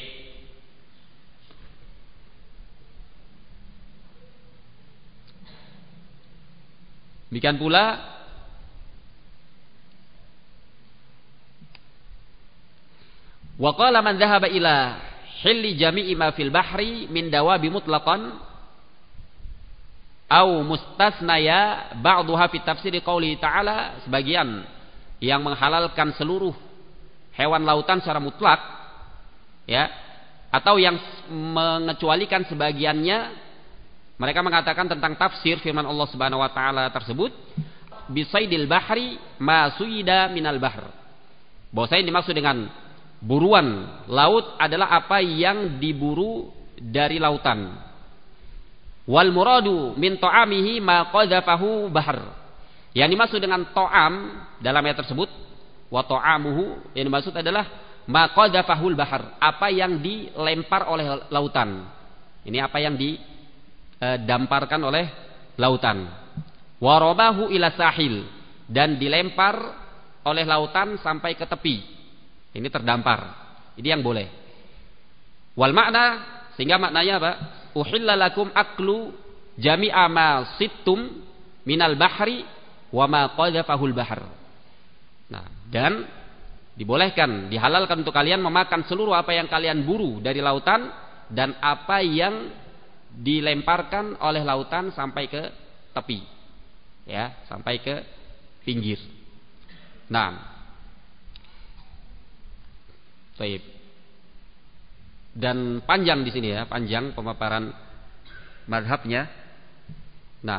Demikian pula wa qala man dhahaba ila hilli jami'i ma fil bahri min dawabi mutlaqan au mustasnaya ba'daha fi tafsir qouli ta'ala, sebagian yang menghalalkan seluruh hewan lautan secara mutlak, ya, atau yang mengecualikan sebagiannya, mereka mengatakan tentang tafsir firman Allah Subhanahu wa taala tersebut, bisaidil bahri ma suyida minal bahr. Bahwa saya dimaksud dengan buruan laut adalah apa yang diburu dari lautan. Wal muradu min ta'amihi ma qadhafahu bahr. Yang dimaksud dengan ta'am dalam ayat tersebut, wa ta'amuhu, yang dimaksud adalah ma qadzafahul bahar, apa yang dilempar oleh lautan. Ini apa yang didamparkan oleh lautan. Wa rabahu ila sahil, dan dilempar oleh lautan sampai ke tepi. Ini terdampar. Ini yang boleh. Wal makna, sehingga maknanya apa? Uhilla lakum aklu jami'a ma sittum minal bahri wa ma qadzafahul bahar. Nah, dan dibolehkan, dihalalkan untuk kalian memakan seluruh apa yang kalian buru dari lautan dan apa yang dilemparkan oleh lautan sampai ke tepi, ya, sampai ke pinggir. Nah, baik. Dan panjang di sini ya, panjang pemaparan mazhabnya. Nah,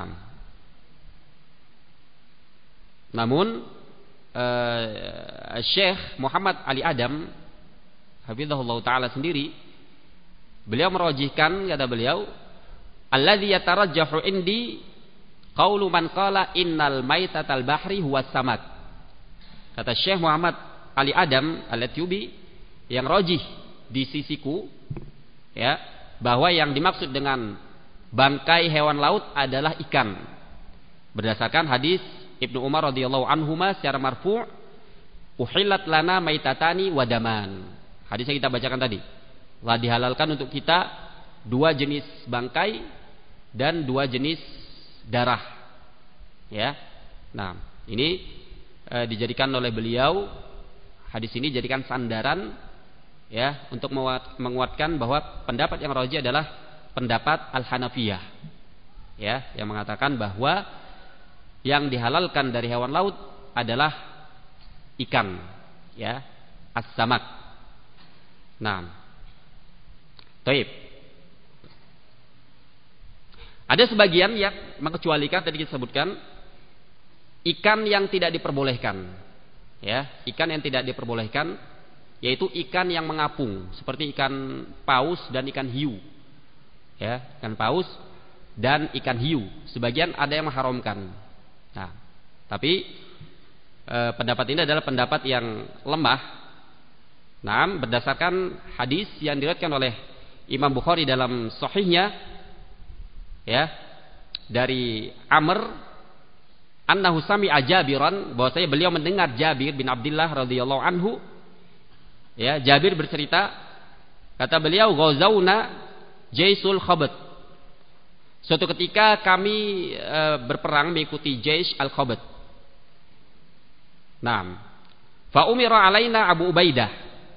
namun Uh, Syekh Muhammad Ali Adam hafizahullah taala sendiri, beliau merojihkan, kata beliau, alladzi yatarajjahu indi qaulu man qala innal maitatal bahri huwas samak. Kata Syekh Muhammad Ali Adam Al-Atyubi, yang rojih di sisiku, ya, bahwa yang dimaksud dengan bangkai hewan laut adalah ikan, berdasarkan hadis Ibnu Umar radhiyallahu anhuma secara marfu', uhillat lana maitatani wadaman. Hadis yang kita bacakan tadi. Telah dihalalkan untuk kita dua jenis bangkai dan dua jenis darah. Ya. Nah, ini e, dijadikan oleh beliau, hadis ini dijadikan sandaran, ya, untuk menguatkan bahwa pendapat yang rajih adalah pendapat Al-Hanafiyah. Ya, yang mengatakan bahwa yang dihalalkan dari hewan laut adalah ikan, ya, as-samak. Nah, taib. Ada sebagian yang mengecualikan, tadi kita sebutkan, ikan yang tidak diperbolehkan, ya, ikan yang tidak diperbolehkan, yaitu ikan yang mengapung, seperti ikan paus dan ikan hiu, ya, ikan paus dan ikan hiu. Sebagian ada yang mengharamkan. Nah, tapi e, pendapat ini adalah pendapat yang lemah. Nah, berdasarkan hadis yang diriwayatkan oleh Imam Bukhari dalam sahihnya, ya, dari Amr annahu sami'a Jabiran, bahwasanya beliau mendengar Jabir bin Abdullah radhiyallahu anhu, ya, Jabir bercerita, kata beliau, ghazauna jaisul khabat. Suatu ketika kami e, berperang mengikuti Jaish al-Khabat. Nah, fa umira alaina Abu Ubaidah.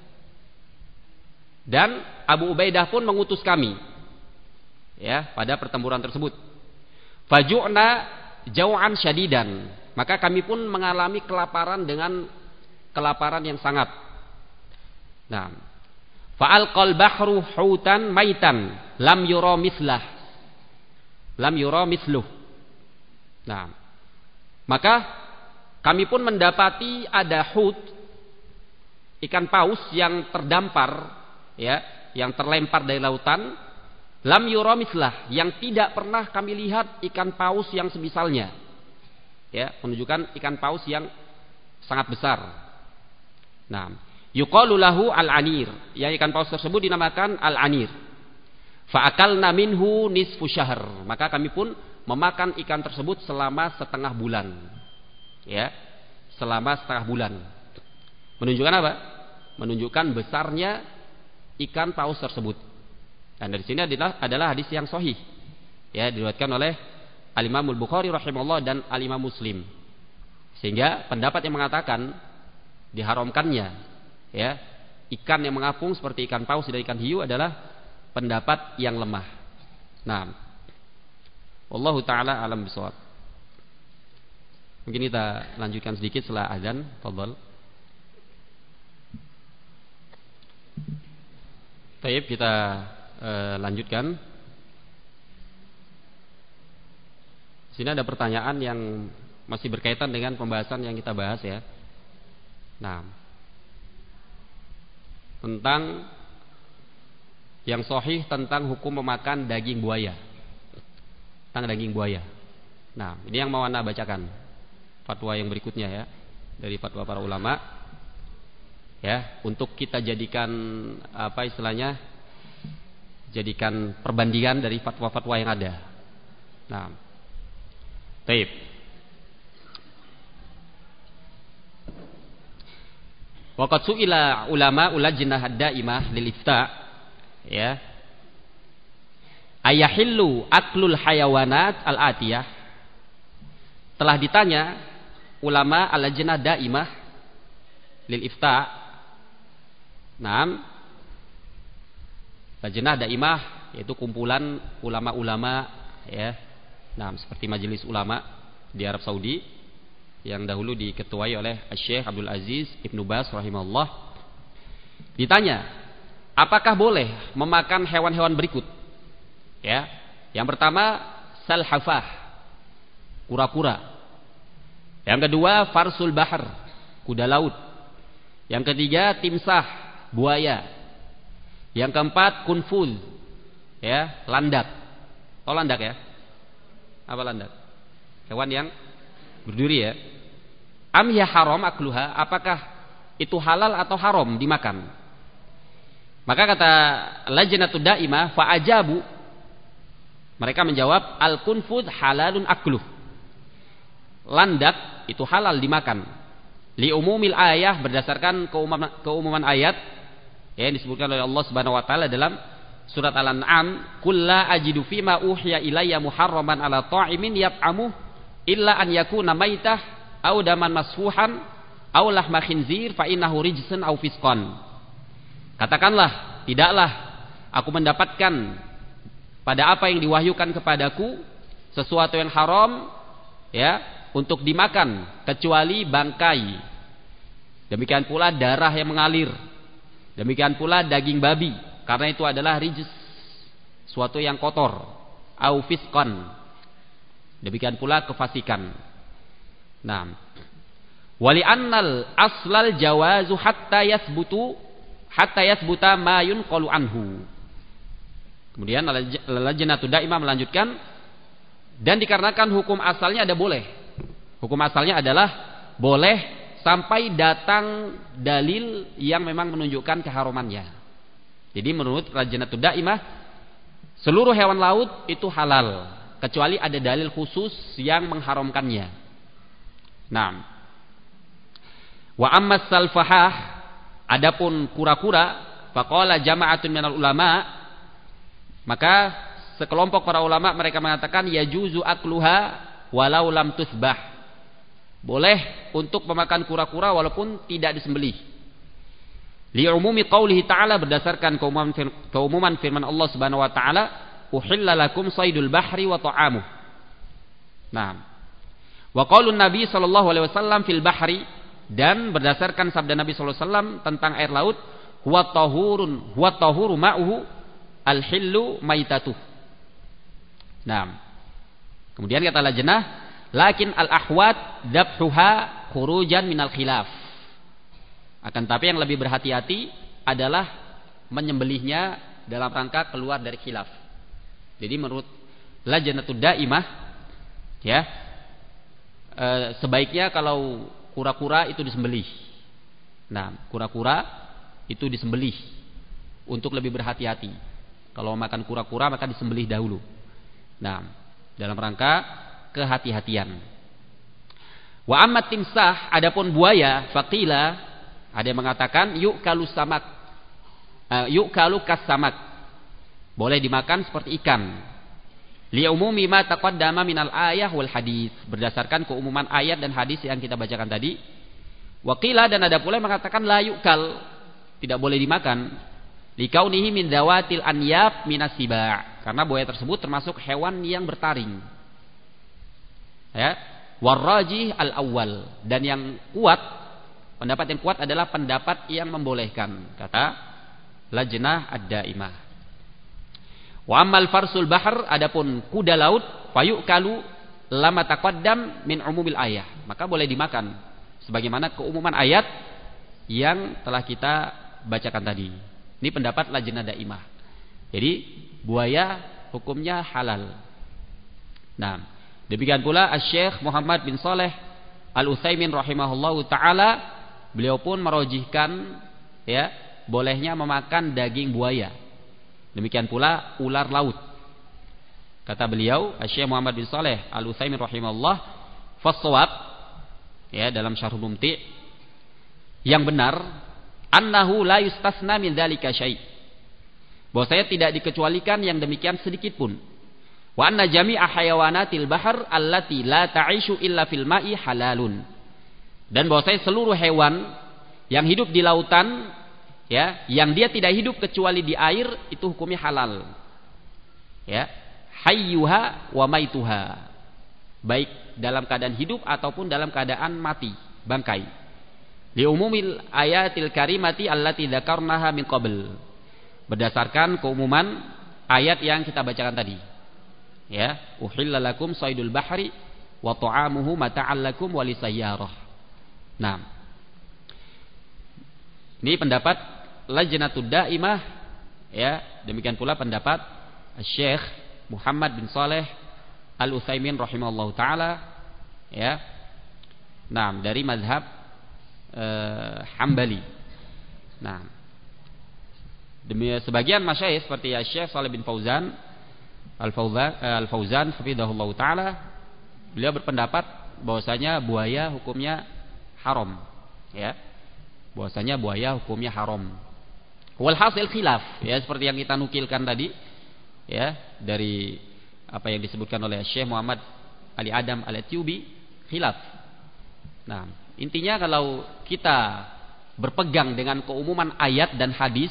Dan Abu Ubaidah pun mengutus kami, ya, pada pertempuran tersebut. Faju'na jau'an syadidan. Maka kami pun mengalami kelaparan dengan kelaparan yang sangat. Nah, fa'alqal bahru hutan maitan lam yura mislah. Lam yura misluh. Nah, maka kami pun mendapati ada hut, ikan paus yang terdampar, ya, yang terlempar dari lautan, lam yura mislah, yang tidak pernah kami lihat ikan paus yang semisalnya, ya, menunjukkan ikan paus yang sangat besar. Nah, yuqalu lahu al-anir, yang ikan paus tersebut dinamakan al-anir. Fa'akalna minhu nisfu syahr, maka kami pun memakan ikan tersebut selama setengah bulan, ya, selama setengah bulan. Menunjukkan apa? Menunjukkan besarnya ikan paus tersebut. Dan dari sini adalah adalah hadis yang sahih, ya, diriwayatkan oleh Al-Imam Al-Bukhari rahimahullah dan Al-Imam Muslim. Sehingga pendapat yang mengatakan diharamkannya, ya, ikan yang mengapung seperti ikan paus dan ikan hiu adalah pendapat yang lemah. Nah, wallahu taala alam bisawab. Mungkin kita lanjutkan sedikit setelah azan. Fadhal. Baik, kita uh, lanjutkan. Sini ada pertanyaan yang masih berkaitan dengan pembahasan yang kita bahas, ya. Nah, tentang yang sahih tentang hukum memakan daging buaya. Tentang daging buaya. Nah, ini yang mau Anda bacakan fatwa yang berikutnya, ya, dari fatwa para ulama. Ya, untuk kita jadikan apa istilahnya? Jadikan perbandingan dari fatwa-fatwa yang ada. Nah. Baik. Waqad su'ila ulama ulajnah ad-daimah lil ifta, ya. Ayahillu aklul hayawanat al-atiyah. Telah ditanya ulama al-lajnah daimah lil ifta. Naam. Lajnah daimah yaitu kumpulan ulama-ulama, ya. Nah, seperti majelis ulama di Arab Saudi yang dahulu diketuai oleh Syekh Abdul Aziz Ibnu Baz rahimahullah. Ditanya, apakah boleh memakan hewan-hewan berikut? Ya. Yang pertama, salhafah, kura-kura. Yang kedua, farsul bahar, kuda laut. Yang ketiga, timsah, buaya. Yang keempat, kunfuz, ya, landak. Oh, landak ya? Apa landak? Hewan yang berduri ya. Am ya haram akluha, apakah itu halal atau haram dimakan? Maka kata lajnatud daimah fa ajabu, mereka menjawab al kunfud halalun akluh. Landak itu halal dimakan. Li umumil ayah, berdasarkan keumuman, keumuman ayat ya, yang disebutkan oleh Allah Subhanahu wa taala dalam surat Al-An'am, "Qul la ajidu fima uhiya ilayya muharraman ala ta'imin yat'amuh illa an yakuna maitah aw daman masfuhan aw lahma khinzir fa innahu rijsun aw fisqan." Katakanlah, tidaklah aku mendapatkan pada apa yang diwahyukan kepadaku sesuatu yang haram ya untuk dimakan kecuali bangkai. Demikian pula darah yang mengalir. Demikian pula daging babi, karena itu adalah rijs, suatu yang kotor, au fisqan. Demikian pula kefasikan. Nah, wali annal aslal jawazu hatta yasbutu hatta yasbuta ma yunqalu anhu. Kemudian Lajnatud Daimah melanjutkan, dan dikarenakan hukum asalnya ada boleh. Hukum asalnya adalah boleh sampai datang dalil yang memang menunjukkan keharumannya. Jadi menurut Lajnatud Daimah, seluruh hewan laut itu halal kecuali ada dalil khusus yang mengharamkannya. Nah, wa ammas salfahah, adapun kura-kura, faqala jama'atun minal ulama, maka sekelompok para ulama mereka mengatakan yajuzu akluha walau lam tusbah. Boleh untuk memakan kura-kura walaupun tidak disembelih. Li umumi qaulihi ta'ala, berdasarkan keumuman, keumuman firman Allah Subhanahu wa taala, uhilla lakum saydul bahri wa ta'amuh. Nah, wa qaulun Nabi sallallahu alaihi wasallam fil bahri, dan berdasarkan sabda Nabi sallallahu alaihi wasallam tentang air laut, huwa tahurun huwa tahuru ma'uhu al-hillu maitatuh. Nah, kemudian kata lajnah, lakin al-ahwat dzabhuha khurujan minal khilaf. Akan tapi yang lebih berhati-hati adalah menyembelihnya dalam rangka keluar dari khilaf. Jadi menurut Lajnatud Daimah ya, e, sebaiknya kalau kura-kura itu disembelih. Nah, kura-kura itu disembelih untuk lebih berhati-hati. Kalau makan kura-kura maka disembelih dahulu. Nah, dalam rangka kehati-hatian. Wa ammat timsah, adapun buaya, faqila, ada yang mengatakan yuk kalu samak, uh, yuk kalu kas samak, boleh dimakan seperti ikan. Li umumi ma taqaddama minal ayah wal hadis, berdasarkan keumuman ayat dan hadis yang kita bacakan tadi. Wa qila, dan ada pula yang mengatakan la yukal, tidak boleh dimakan. Li kaunihi min dawatil anyab minas siba', karena buaya tersebut termasuk hewan yang bertaring. Ya, warrajih al-awwal, dan yang kuat, pendapat yang kuat adalah pendapat yang membolehkan, kata Lajnah ad-Daimah. Wa ammal farsul bahr, adapun kuda laut, fayukalu lama taqaddam min umumil ayah, maka boleh dimakan sebagaimana keumuman ayat yang telah kita bacakan tadi. Ini pendapat Lajnah Daimah. Jadi buaya hukumnya halal. Nah, demikian pula Asy-Syaikh Muhammad bin Shalih Al-Utsaimin rahimahullahu taala, beliau pun merojihkan ya, bolehnya memakan daging buaya. Demikian pula ular laut. Kata beliau, Syekh Muhammad bin Shalih Al-Utsaimin rahimahullah, "Fas-shawab," ya, dalam Syarhul Mumti', yang benar, annahu la yustasna min dzalika syai'. Bahwa saya tidak dikecualikan yang demikian sedikit pun. Wa anna jami'a hayawanatil bahr allati la ta'ishu illa fil ma'i halalun. Dan bahwa saya seluruh hewan yang hidup di lautan, ya, yang dia tidak hidup kecuali di air, itu hukumnya halal. Ya, hayyuha wa maituha. Baik dalam keadaan hidup ataupun dalam keadaan mati, bangkai. Li umumil ayatil karimati allati dzakarnaha min qabl. Berdasarkan keumuman ayat yang kita bacakan tadi. Ya, uhilla lakum saydul bahri wa ta'amuhu mata'al lakum wa lisayyarah. Nah, ini pendapat Lajnatud Daimah, ya, demikian pula pendapat Syekh Muhammad bin Shalih Al-Utsaimin rahimahullahu taala, ya. Nah, dari mazhab eh, Hambali. Nah, demi sebagian masyayikh seperti Syekh Shalih bin Fauzan Al-Fauzan Al-Fauzan hafizahullahu taala, beliau berpendapat bahwasanya buaya hukumnya haram, ya. Bahwasanya buaya hukumnya haram. Wal hasil khilaf, ya, seperti yang kita nukilkan tadi, ya, dari apa yang disebutkan oleh Syekh Muhammad Ali Adam Al-Atyubi, khilaf. Nah, intinya kalau kita berpegang dengan keumuman ayat dan hadis,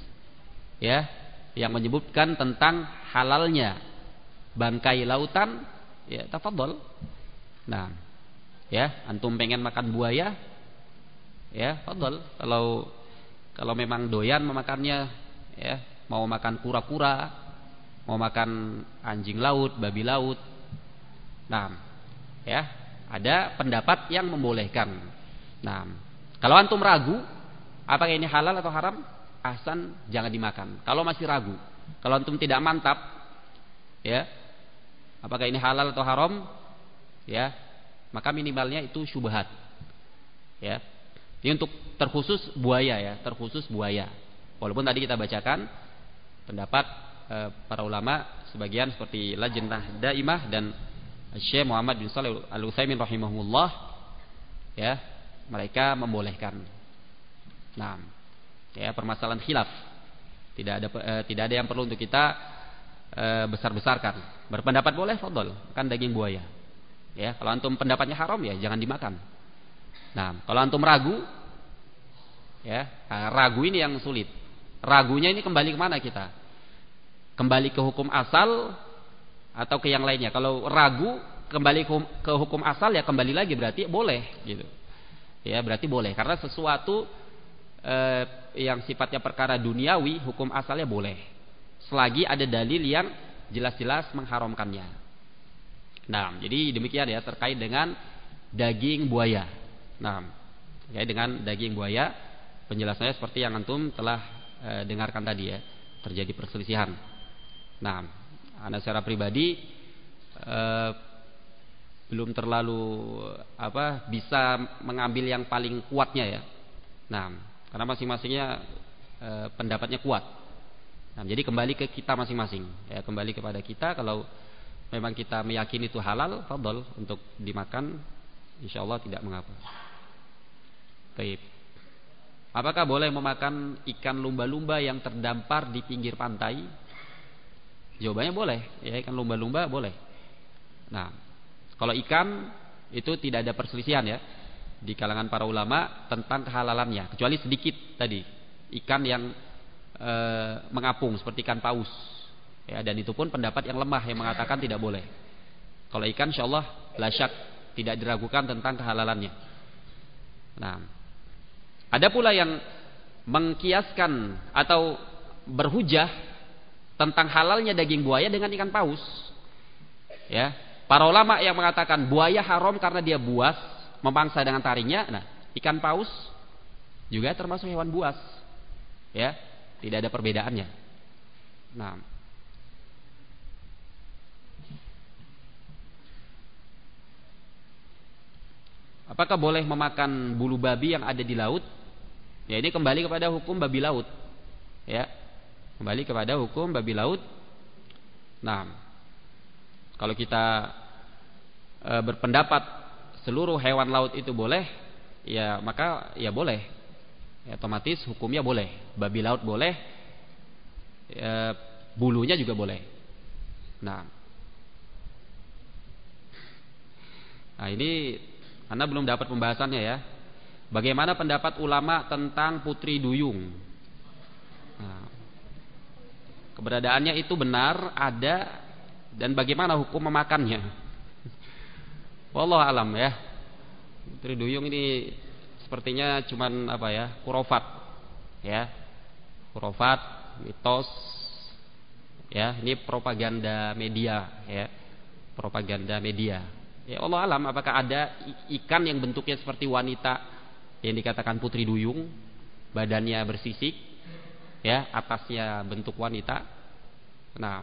ya, yang menyebutkan tentang halalnya bangkai lautan, ya, tafadhol. Nah, ya, antum pengen makan buaya, ya, tafadhol. Kalau kalau memang doyan memakannya, ya, mau makan kura-kura, mau makan anjing laut, babi laut. Nah, ya, ada pendapat yang membolehkan. Nah, kalau antum ragu apakah ini halal atau haram, ahsan jangan dimakan. Kalau masih ragu, kalau antum tidak mantap, ya, apakah ini halal atau haram, ya, maka minimalnya itu syubhat. Ya. Ini untuk terkhusus buaya, ya, terkhusus buaya. Walaupun tadi kita bacakan pendapat e, para ulama sebagian seperti Lajnah Daimah dan Syekh Muhammad bin Shalih Al-Utsaimin rahimahullah, ya, mereka membolehkan. Nah, ya, permasalahan khilaf. Tidak ada e, tidak ada yang perlu untuk kita e, besar-besarkan. Berpendapat boleh, fadhol, kan daging buaya. Ya, kalau antum pendapatnya haram, ya jangan dimakan. Nah, kalau antum ragu, ya, ragu ini yang sulit. Ragunya ini kembali ke mana kita? Kembali ke hukum asal atau ke yang lainnya? Kalau ragu kembali ke hukum asal, ya kembali lagi berarti boleh, gitu. Ya, berarti boleh karena sesuatu eh, yang sifatnya perkara duniawi, hukum asalnya boleh. Selagi ada dalil yang jelas-jelas mengharamkannya. Nah, jadi demikian, ya, terkait dengan daging buaya. Nah, ya, dengan daging buaya penjelasannya seperti yang antum telah e, dengarkan tadi, ya, terjadi perselisihan. Nah, ana secara pribadi e, belum terlalu apa bisa mengambil yang paling kuatnya, ya. Nah, karena masing-masingnya e, pendapatnya kuat. Nah, jadi kembali ke kita masing-masing, ya, kembali kepada kita. Kalau memang kita meyakini itu halal, fadhol untuk dimakan, insyaallah tidak mengapa. Baik. Apakah boleh memakan ikan lumba-lumba yang terdampar di pinggir pantai? Jawabannya boleh, ya, ikan lumba-lumba boleh. Nah, kalau ikan itu tidak ada perselisihan, ya, di kalangan para ulama tentang kehalalannya, kecuali sedikit tadi ikan yang e, mengapung seperti ikan paus, ya, dan itu pun pendapat yang lemah yang mengatakan tidak boleh. Kalau ikan insyaallah la syak tidak diragukan tentang kehalalannya. Nah, ada pula yang mengkiaskan atau berhujah tentang halalnya daging buaya dengan ikan paus. Ya, para ulama yang mengatakan buaya haram karena dia buas, memangsa dengan taringnya. Nah, ikan paus juga termasuk hewan buas. Ya, tidak ada perbedaannya. Nah, apakah boleh memakan bulu babi yang ada di laut? Ya, ini kembali kepada hukum babi laut. Ya. Kembali kepada hukum babi laut. Nah, kalau kita e, berpendapat seluruh hewan laut itu boleh, ya maka ya boleh. Ya, otomatis hukumnya boleh. Babi laut boleh, e, bulunya juga boleh. Nah, nah ini Anda belum dapat pembahasannya ya. Bagaimana pendapat ulama tentang putri duyung? Nah, keberadaannya itu benar, ada, dan bagaimana hukum memakannya? Wallahu alam ya. Putri duyung ini sepertinya cuman apa ya? Khurafat. Ya. Khurafat, mitos. Ya, ini propaganda media ya. Propaganda media. Ya Allah alam apakah ada ikan yang bentuknya seperti wanita yang dikatakan putri duyung, badannya bersisik, ya, atasnya bentuk wanita. Nah,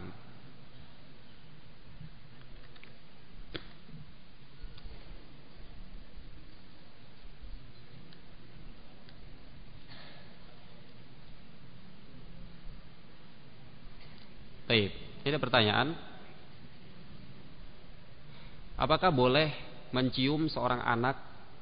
baik, ini pertanyaan. Apakah boleh mencium seorang anak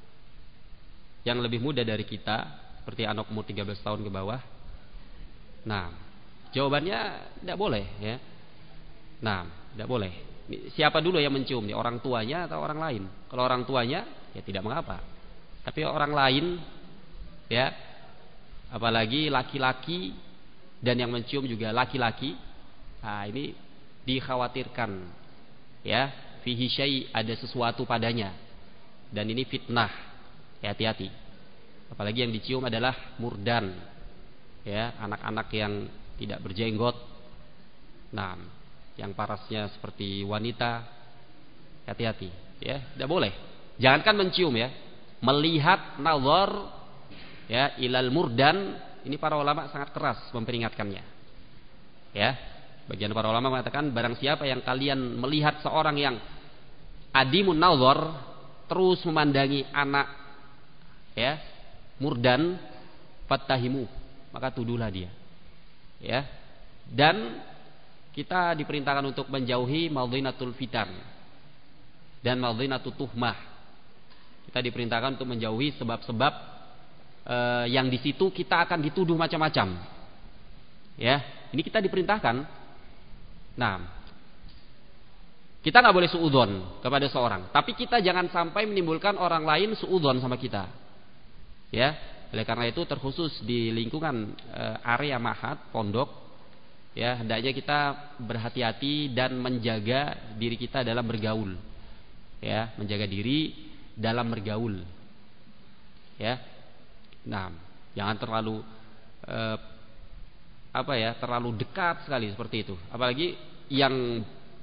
yang lebih muda dari kita, seperti anak umur tiga belas tahun ke bawah? Nah, jawabannya tidak boleh ya. Nah, tidak boleh. Siapa dulu yang mencium nih? Orang tuanya atau orang lain? Kalau orang tuanya ya tidak mengapa. Tapi orang lain ya, apalagi laki-laki dan yang mencium juga laki-laki, nah ini dikhawatirkan ya, fihi syai', ada sesuatu padanya. Dan ini fitnah. Ya, hati-hati. Apalagi yang dicium adalah murdan. Ya, anak-anak yang tidak berjenggot. Nah, yang parasnya seperti wanita. Hati-hati, ya, tidak boleh. Jangankan mencium ya, melihat nazar ya ilal murdan, ini para ulama sangat keras memperingatkannya. Ya, bagian para ulama mengatakan barang siapa yang kalian melihat seorang yang adimun nazar, terus memandangi anak ya murdan, fattahimu, maka tuduhlah dia. Ya. Dan kita diperintahkan untuk menjauhi madhinatul fitan dan madhinatul tuhmah. Kita diperintahkan untuk menjauhi sebab-sebab eh, yang di situ kita akan dituduh macam-macam. Ya, ini kita diperintahkan. Nah, kita nggak boleh suudzon kepada seorang, tapi kita jangan sampai menimbulkan orang lain suudzon sama kita. Ya, oleh karena itu terkhusus di lingkungan eh, area mahat, pondok, ya hendaknya kita berhati-hati dan menjaga diri kita dalam bergaul. Ya, menjaga diri dalam bergaul. Ya. Nah, jangan terlalu eh, apa ya, terlalu dekat sekali seperti itu. Apalagi yang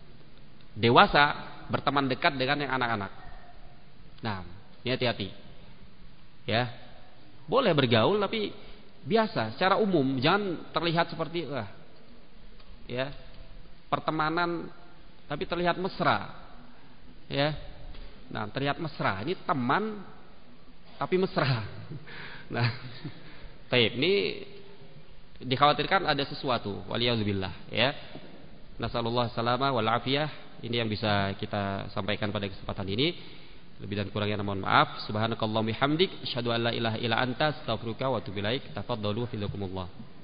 dewasa berteman dekat dengan yang anak-anak. Nah, ini hati-hati. Ya. Boleh bergaul tapi biasa, secara umum, jangan terlihat seperti wah, ya, pertemanan tapi terlihat mesra. Ya. Nah, terlihat mesra. Ini teman tapi mesra. Nah, baik, ini dikhawatirkan ada sesuatu, waliyadzubillah, ya. Nasallallahu salama wal afiyah. Ini yang bisa kita sampaikan pada kesempatan ini. Lebih dan kurangnya mohon maaf. Subhanakallahumma bihamdik, asyhadu an la ilaha illa anta, astaghfiruka wa atubu ilaik. Tafadhalu fillakumullah.